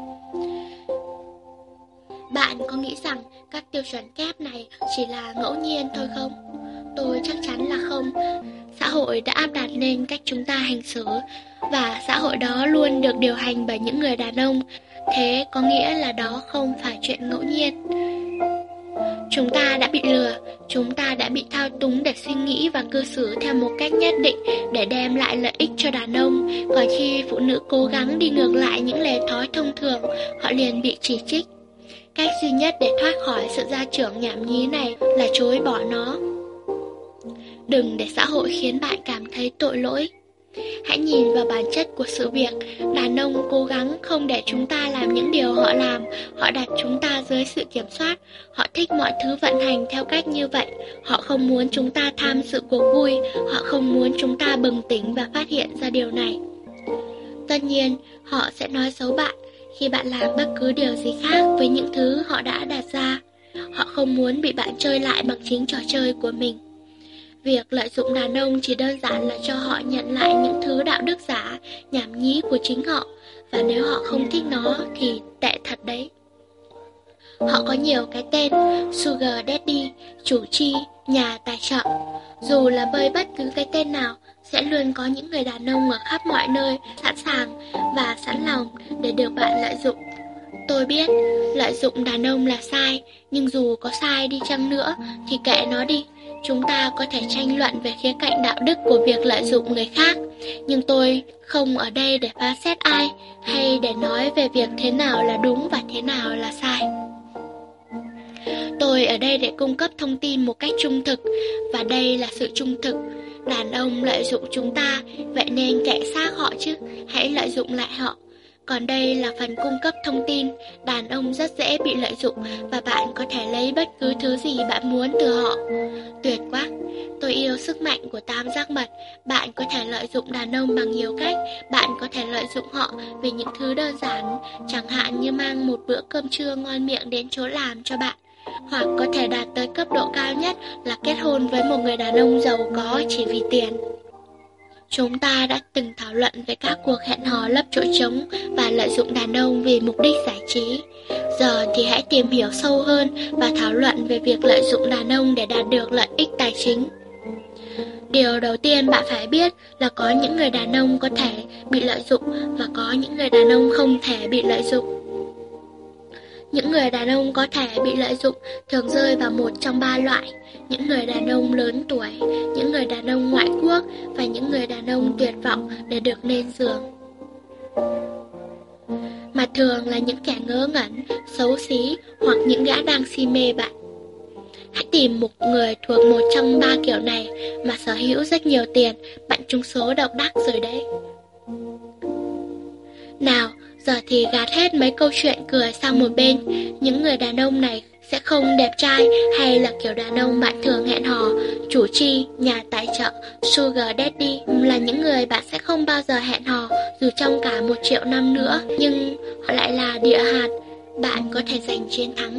Bạn có nghĩ rằng các tiêu chuẩn kép này chỉ là ngẫu nhiên thôi không? Tôi chắc chắn là không. Xã hội đã áp đặt lên cách chúng ta hành xử, và xã hội đó luôn được điều hành bởi những người đàn ông. Thế có nghĩa là đó không phải chuyện ngẫu nhiên. Chúng ta đã bị lừa, chúng ta đã bị thao túng để suy nghĩ và cư xử theo một cách nhất định để đem lại lợi ích cho đàn ông. Còn khi phụ nữ cố gắng đi ngược lại những lề thói thông thường, họ liền bị chỉ trích. Cách duy nhất để thoát khỏi sự gia trưởng nhảm nhí này là chối bỏ nó. Đừng để xã hội khiến bạn cảm thấy tội lỗi. Hãy nhìn vào bản chất của sự việc. Đàn ông cố gắng không để chúng ta làm những điều họ làm. Họ đặt chúng ta dưới sự kiểm soát. Họ thích mọi thứ vận hành theo cách như vậy. Họ không muốn chúng ta tham dự cuộc vui. Họ không muốn chúng ta bừng tỉnh và phát hiện ra điều này. Tất nhiên, họ sẽ nói xấu bạn khi bạn làm bất cứ điều gì khác với những thứ họ đã đặt ra. Họ không muốn bị bạn chơi lại bằng chính trò chơi của mình. Việc lợi dụng đàn ông chỉ đơn giản là cho họ nhận lại những thứ đạo đức giả, nhảm nhí của chính họ, và nếu họ không thích nó thì tệ thật đấy. Họ có nhiều cái tên: Sugar Daddy, chủ chi, nhà tài trợ. Dù là bởi bất cứ cái tên nào, sẽ luôn có những người đàn ông ở khắp mọi nơi sẵn sàng và sẵn lòng để được bạn lợi dụng. Tôi biết lợi dụng đàn ông là sai, nhưng dù có sai đi chăng nữa thì kệ nó đi. Chúng ta có thể tranh luận về khía cạnh đạo đức của việc lợi dụng người khác, nhưng tôi không ở đây để phán xét ai hay để nói về việc thế nào là đúng và thế nào là sai. Tôi ở đây để cung cấp thông tin một cách trung thực, và đây là sự trung thực. Đàn ông lợi dụng chúng ta, vậy nên kệ xác họ chứ, hãy lợi dụng lại họ. Còn đây là phần cung cấp thông tin. Đàn ông rất dễ bị lợi dụng và bạn có thể lấy bất cứ thứ gì bạn muốn từ họ. Tuyệt quá! Tôi yêu sức mạnh của tam giác mật. Bạn có thể lợi dụng đàn ông bằng nhiều cách. Bạn có thể lợi dụng họ vì những thứ đơn giản, chẳng hạn như mang một bữa cơm trưa ngon miệng đến chỗ làm cho bạn, hoặc có thể đạt tới cấp độ cao nhất là kết hôn với một người đàn ông giàu có chỉ vì tiền. Chúng ta đã từng thảo luận về các cuộc hẹn hò lấp chỗ trống và lợi dụng đàn ông vì mục đích giải trí. Giờ thì hãy tìm hiểu sâu hơn và thảo luận về việc lợi dụng đàn ông để đạt được lợi ích tài chính. Điều đầu tiên bạn phải biết là có những người đàn ông có thể bị lợi dụng và có những người đàn ông không thể bị lợi dụng. Những người đàn ông có thể bị lợi dụng thường rơi vào một trong ba loại: những người đàn ông lớn tuổi, những người đàn ông ngoại quốc và những người đàn ông tuyệt vọng để được lên giường. Mà thường là những kẻ ngớ ngẩn, xấu xí hoặc những gã đang si mê bạn. Hãy tìm một người thuộc một trong ba kiểu này mà sở hữu rất nhiều tiền, bạn trúng số độc đắc rồi đấy. Nào, giờ thì gạt hết mấy câu chuyện cười sang một bên. Những người đàn ông này sẽ không đẹp trai hay là kiểu đàn ông bạn thường hẹn hò, chủ chi, nhà tài trợ, sugar daddy, là những người bạn sẽ không bao giờ hẹn hò dù trong cả một triệu năm nữa, nhưng họ lại là địa hạt bạn có thể giành chiến thắng.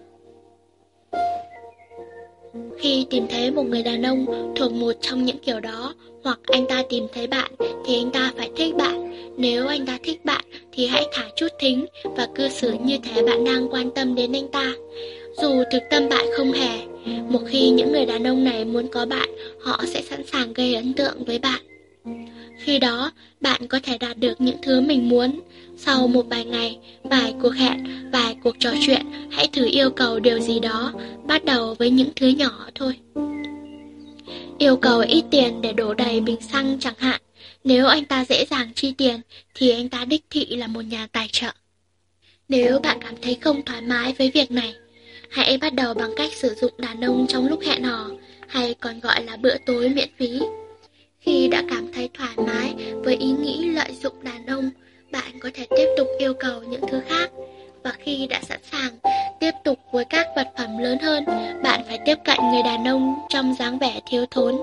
Khi tìm thấy một người đàn ông thuộc một trong những kiểu đó, hoặc anh ta tìm thấy bạn, thì anh ta phải thích bạn. Nếu anh ta thích bạn thì hãy thả chút thính và cư xử như thể bạn đang quan tâm đến anh ta, dù thực tâm bạn không hề. Một khi những người đàn ông này muốn có bạn, họ sẽ sẵn sàng gây ấn tượng với bạn. Khi đó, bạn có thể đạt được những thứ mình muốn. Sau một vài ngày, vài cuộc hẹn, vài cuộc trò chuyện, hãy thử yêu cầu điều gì đó, bắt đầu với những thứ nhỏ thôi. Yêu cầu ít tiền để đổ đầy bình xăng chẳng hạn. Nếu anh ta dễ dàng chi tiền, thì anh ta đích thị là một nhà tài trợ. Nếu bạn cảm thấy không thoải mái với việc này, hãy bắt đầu bằng cách sử dụng đàn ông trong lúc hẹn hò, hay còn gọi là bữa tối miễn phí. Khi đã cảm thấy thoải mái với ý nghĩ lợi dụng đàn ông, bạn có thể tiếp tục yêu cầu những thứ khác. Và khi đã sẵn sàng tiếp tục với các vật phẩm lớn hơn, bạn phải tiếp cận người đàn ông trong dáng vẻ thiếu thốn.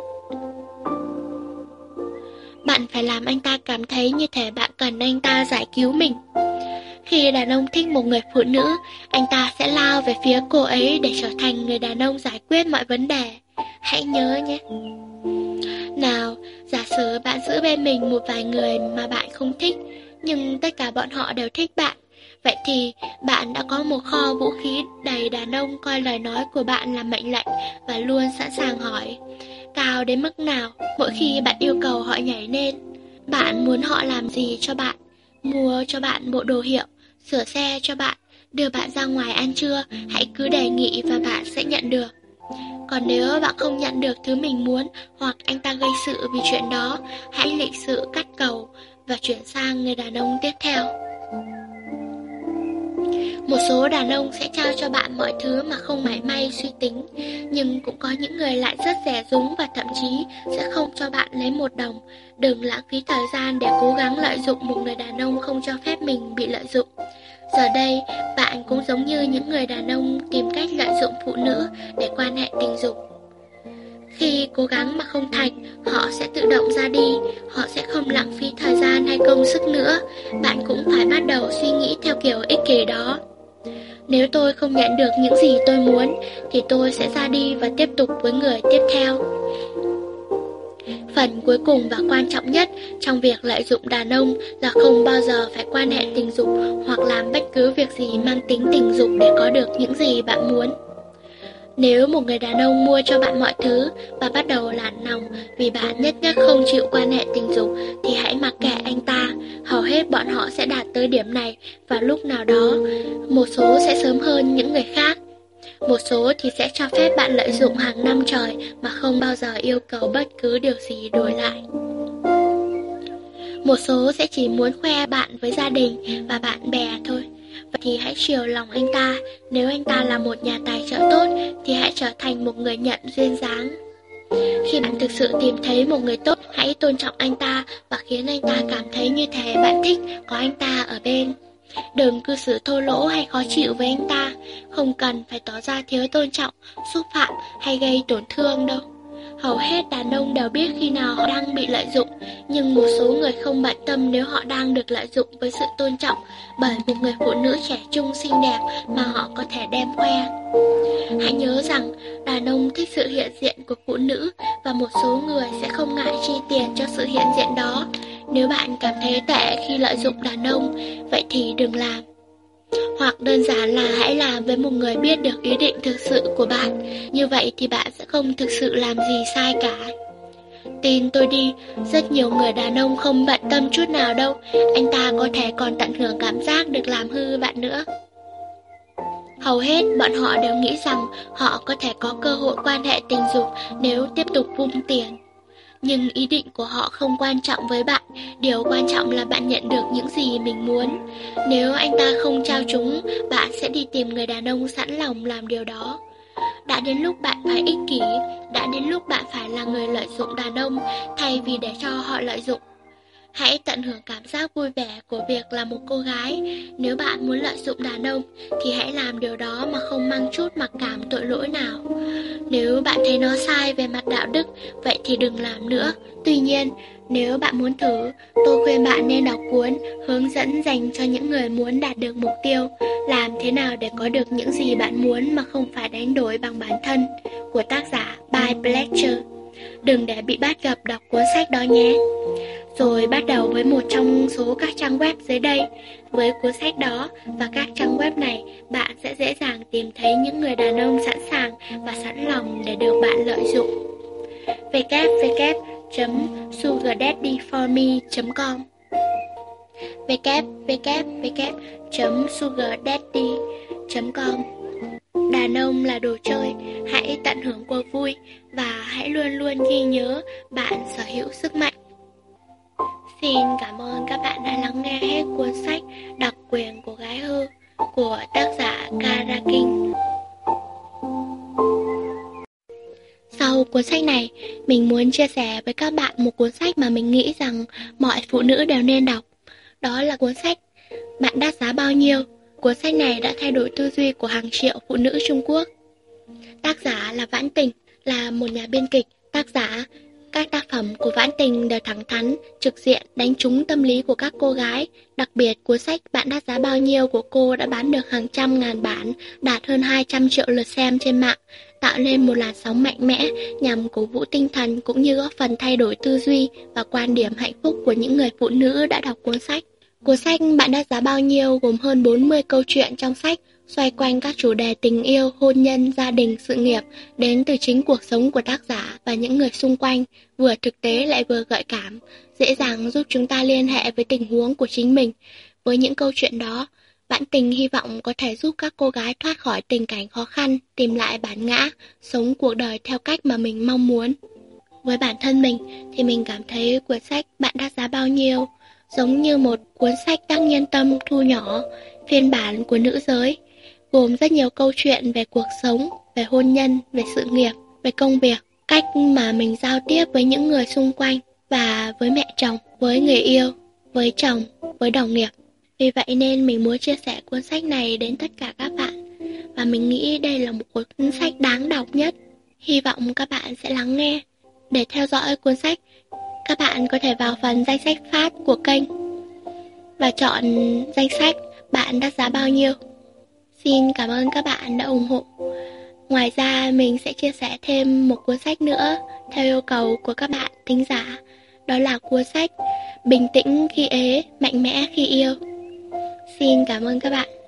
Bạn phải làm anh ta cảm thấy như thể bạn cần anh ta giải cứu mình. Khi đàn ông thích một người phụ nữ, anh ta sẽ lao về phía cô ấy để trở thành người đàn ông giải quyết mọi vấn đề. Hãy nhớ nhé. Nào, giả sử bạn giữ bên mình một vài người mà bạn không thích, nhưng tất cả bọn họ đều thích bạn. Vậy thì bạn đã có một kho vũ khí đầy đàn ông coi lời nói của bạn là mệnh lệnh và luôn sẵn sàng hỏi. Cao đến mức nào, mỗi khi bạn yêu cầu họ nhảy lên. Bạn muốn họ làm gì cho bạn? Mua cho bạn bộ đồ hiệu, sửa xe cho bạn, đưa bạn ra ngoài ăn trưa, hãy cứ đề nghị và bạn sẽ nhận được. Còn nếu bạn không nhận được thứ mình muốn, hoặc anh ta gây sự vì chuyện đó, hãy lịch sự cắt cầu và chuyển sang người đàn ông tiếp theo. Một số đàn ông sẽ trao cho bạn mọi thứ mà không mảy may suy tính, nhưng cũng có những người lại rất dè dúng và thậm chí sẽ không cho bạn lấy một đồng. Đừng lãng phí thời gian để cố gắng lợi dụng một người đàn ông không cho phép mình bị lợi dụng. Giờ đây, bạn cũng giống như những người đàn ông tìm cách lợi dụng phụ nữ để quan hệ tình dục. Khi cố gắng mà không thành, họ sẽ tự động ra đi, họ sẽ không lãng phí thời gian hay công sức nữa. Bạn cũng phải bắt đầu suy nghĩ theo kiểu ích kỷ đó. Nếu tôi không nhận được những gì tôi muốn, thì tôi sẽ ra đi và tiếp tục với người tiếp theo. Phần cuối cùng và quan trọng nhất trong việc lợi dụng đàn ông là không bao giờ phải quan hệ tình dục hoặc làm bất cứ việc gì mang tính tình dục để có được những gì bạn muốn. Nếu một người đàn ông mua cho bạn mọi thứ và bắt đầu lản lòng vì bạn nhất nhất không chịu quan hệ tình dục, thì hãy mặc kệ anh ta. Hầu hết bọn họ sẽ đạt tới điểm này vào lúc nào đó. Một số sẽ sớm hơn những người khác. Một số thì sẽ cho phép bạn lợi dụng hàng năm trời mà không bao giờ yêu cầu bất cứ điều gì đổi lại. Một số sẽ chỉ muốn khoe bạn với gia đình và bạn bè thôi. Vậy thì hãy chiều lòng anh ta. Nếu anh ta là một nhà tài trợ tốt thì hãy trở thành một người nhận duyên dáng. Khi bạn thực sự tìm thấy một người tốt, hãy tôn trọng anh ta và khiến anh ta cảm thấy như thể bạn thích có anh ta ở bên. Đừng cư xử thô lỗ hay khó chịu với anh ta. Không cần phải tỏ ra thiếu tôn trọng, xúc phạm hay gây tổn thương đâu. Hầu hết đàn ông đều biết khi nào họ đang bị lợi dụng, nhưng một số người không bận tâm nếu họ đang được lợi dụng với sự tôn trọng bởi một người phụ nữ trẻ trung xinh đẹp mà họ có thể đem khoe. Hãy nhớ rằng đàn ông thích sự hiện diện của phụ nữ và một số người sẽ không ngại chi tiền cho sự hiện diện đó. Nếu bạn cảm thấy tệ khi lợi dụng đàn ông, vậy thì đừng làm. Hoặc đơn giản là hãy làm với một người biết được ý định thực sự của bạn. Như vậy thì bạn sẽ không thực sự làm gì sai cả. Tin tôi đi, rất nhiều người đàn ông không bận tâm chút nào đâu. Anh ta có thể còn tận hưởng cảm giác được làm hư bạn nữa. Hầu hết bọn họ đều nghĩ rằng họ có thể có cơ hội quan hệ tình dục nếu tiếp tục vung tiền. Nhưng ý định của họ không quan trọng với bạn, điều quan trọng là bạn nhận được những gì mình muốn. Nếu anh ta không trao chúng, bạn sẽ đi tìm người đàn ông sẵn lòng làm điều đó. Đã đến lúc bạn phải ích kỷ, đã đến lúc bạn phải là người lợi dụng đàn ông thay vì để cho họ lợi dụng. Hãy tận hưởng cảm giác vui vẻ của việc là một cô gái. Nếu bạn muốn lợi dụng đàn ông thì hãy làm điều đó mà không mang chút mặc cảm tội lỗi nào. Nếu bạn thấy nó sai về mặt đạo đức, vậy thì đừng làm nữa. Tuy nhiên, nếu bạn muốn thử, tôi khuyên bạn nên đọc cuốn Hướng dẫn dành cho những người muốn đạt được mục tiêu, làm thế nào để có được những gì bạn muốn mà không phải đánh đổi bằng bản thân, của tác giả By Fletcher. Đừng để bị bắt gặp đọc cuốn sách đó nhé. Rồi bắt đầu với một trong số các trang web dưới đây. Với cuốn sách đó và các trang web này, bạn sẽ dễ dàng tìm thấy những người đàn ông sẵn sàng và sẵn lòng để được bạn lợi dụng. w w w chấm sugar daddy for me chấm com w w w chấm sugar daddy chấm com. Đàn ông là đồ chơi, hãy tận hưởng cuộc vui và hãy luôn luôn ghi nhớ bạn sở hữu sức mạnh. Xin cảm ơn các bạn đã lắng nghe hết cuốn sách Đặc quyền của gái hư của tác giả Kara King. Sau cuốn sách này, mình muốn chia sẻ với các bạn một cuốn sách mà mình nghĩ rằng mọi phụ nữ đều nên đọc. Đó là cuốn sách Bạn đắt giá bao nhiêu? Cuốn sách này đã thay đổi tư duy của hàng triệu phụ nữ Trung Quốc. Tác giả là Vãn Tình, là một nhà biên kịch, tác giả. Các tác phẩm của Vãn Tình đều thẳng thắn, trực diện, đánh trúng tâm lý của các cô gái. Đặc biệt, cuốn sách Bạn đắt giá bao nhiêu của cô đã bán được hàng trăm ngàn bản, đạt hơn hai trăm triệu lượt xem trên mạng, tạo nên một làn sóng mạnh mẽ nhằm cổ vũ tinh thần cũng như góp phần thay đổi tư duy và quan điểm hạnh phúc của những người phụ nữ đã đọc cuốn sách. Cuốn sách Bạn đắt giá bao nhiêu gồm hơn bốn mươi câu chuyện trong sách, xoay quanh các chủ đề tình yêu, hôn nhân, gia đình, sự nghiệp, đến từ chính cuộc sống của tác giả và những người xung quanh, vừa thực tế lại vừa gợi cảm, dễ dàng giúp chúng ta liên hệ với tình huống của chính mình. Với những câu chuyện đó, Vãn Tình hy vọng có thể giúp các cô gái thoát khỏi tình cảnh khó khăn, tìm lại bản ngã, sống cuộc đời theo cách mà mình mong muốn. Với bản thân mình thì mình cảm thấy cuốn sách Bạn đắt giá bao nhiêu giống như một cuốn sách tác nhân tâm thu nhỏ, phiên bản của nữ giới, gồm rất nhiều câu chuyện về cuộc sống, về hôn nhân, về sự nghiệp, về công việc, cách mà mình giao tiếp với những người xung quanh và với mẹ chồng, với người yêu, với chồng, với đồng nghiệp. Vì vậy nên mình muốn chia sẻ cuốn sách này đến tất cả các bạn, và mình nghĩ đây là một cuốn sách đáng đọc nhất. Hy vọng các bạn sẽ lắng nghe. Để theo dõi cuốn sách, các bạn có thể vào phần danh sách phát của kênh và chọn danh sách Bạn đắt giá bao nhiêu. Xin cảm ơn các bạn đã ủng hộ. Ngoài ra mình sẽ chia sẻ thêm một cuốn sách nữa theo yêu cầu của các bạn thính giả. Đó là cuốn sách Bình tĩnh khi ế, mạnh mẽ khi yêu. Xin cảm ơn các bạn.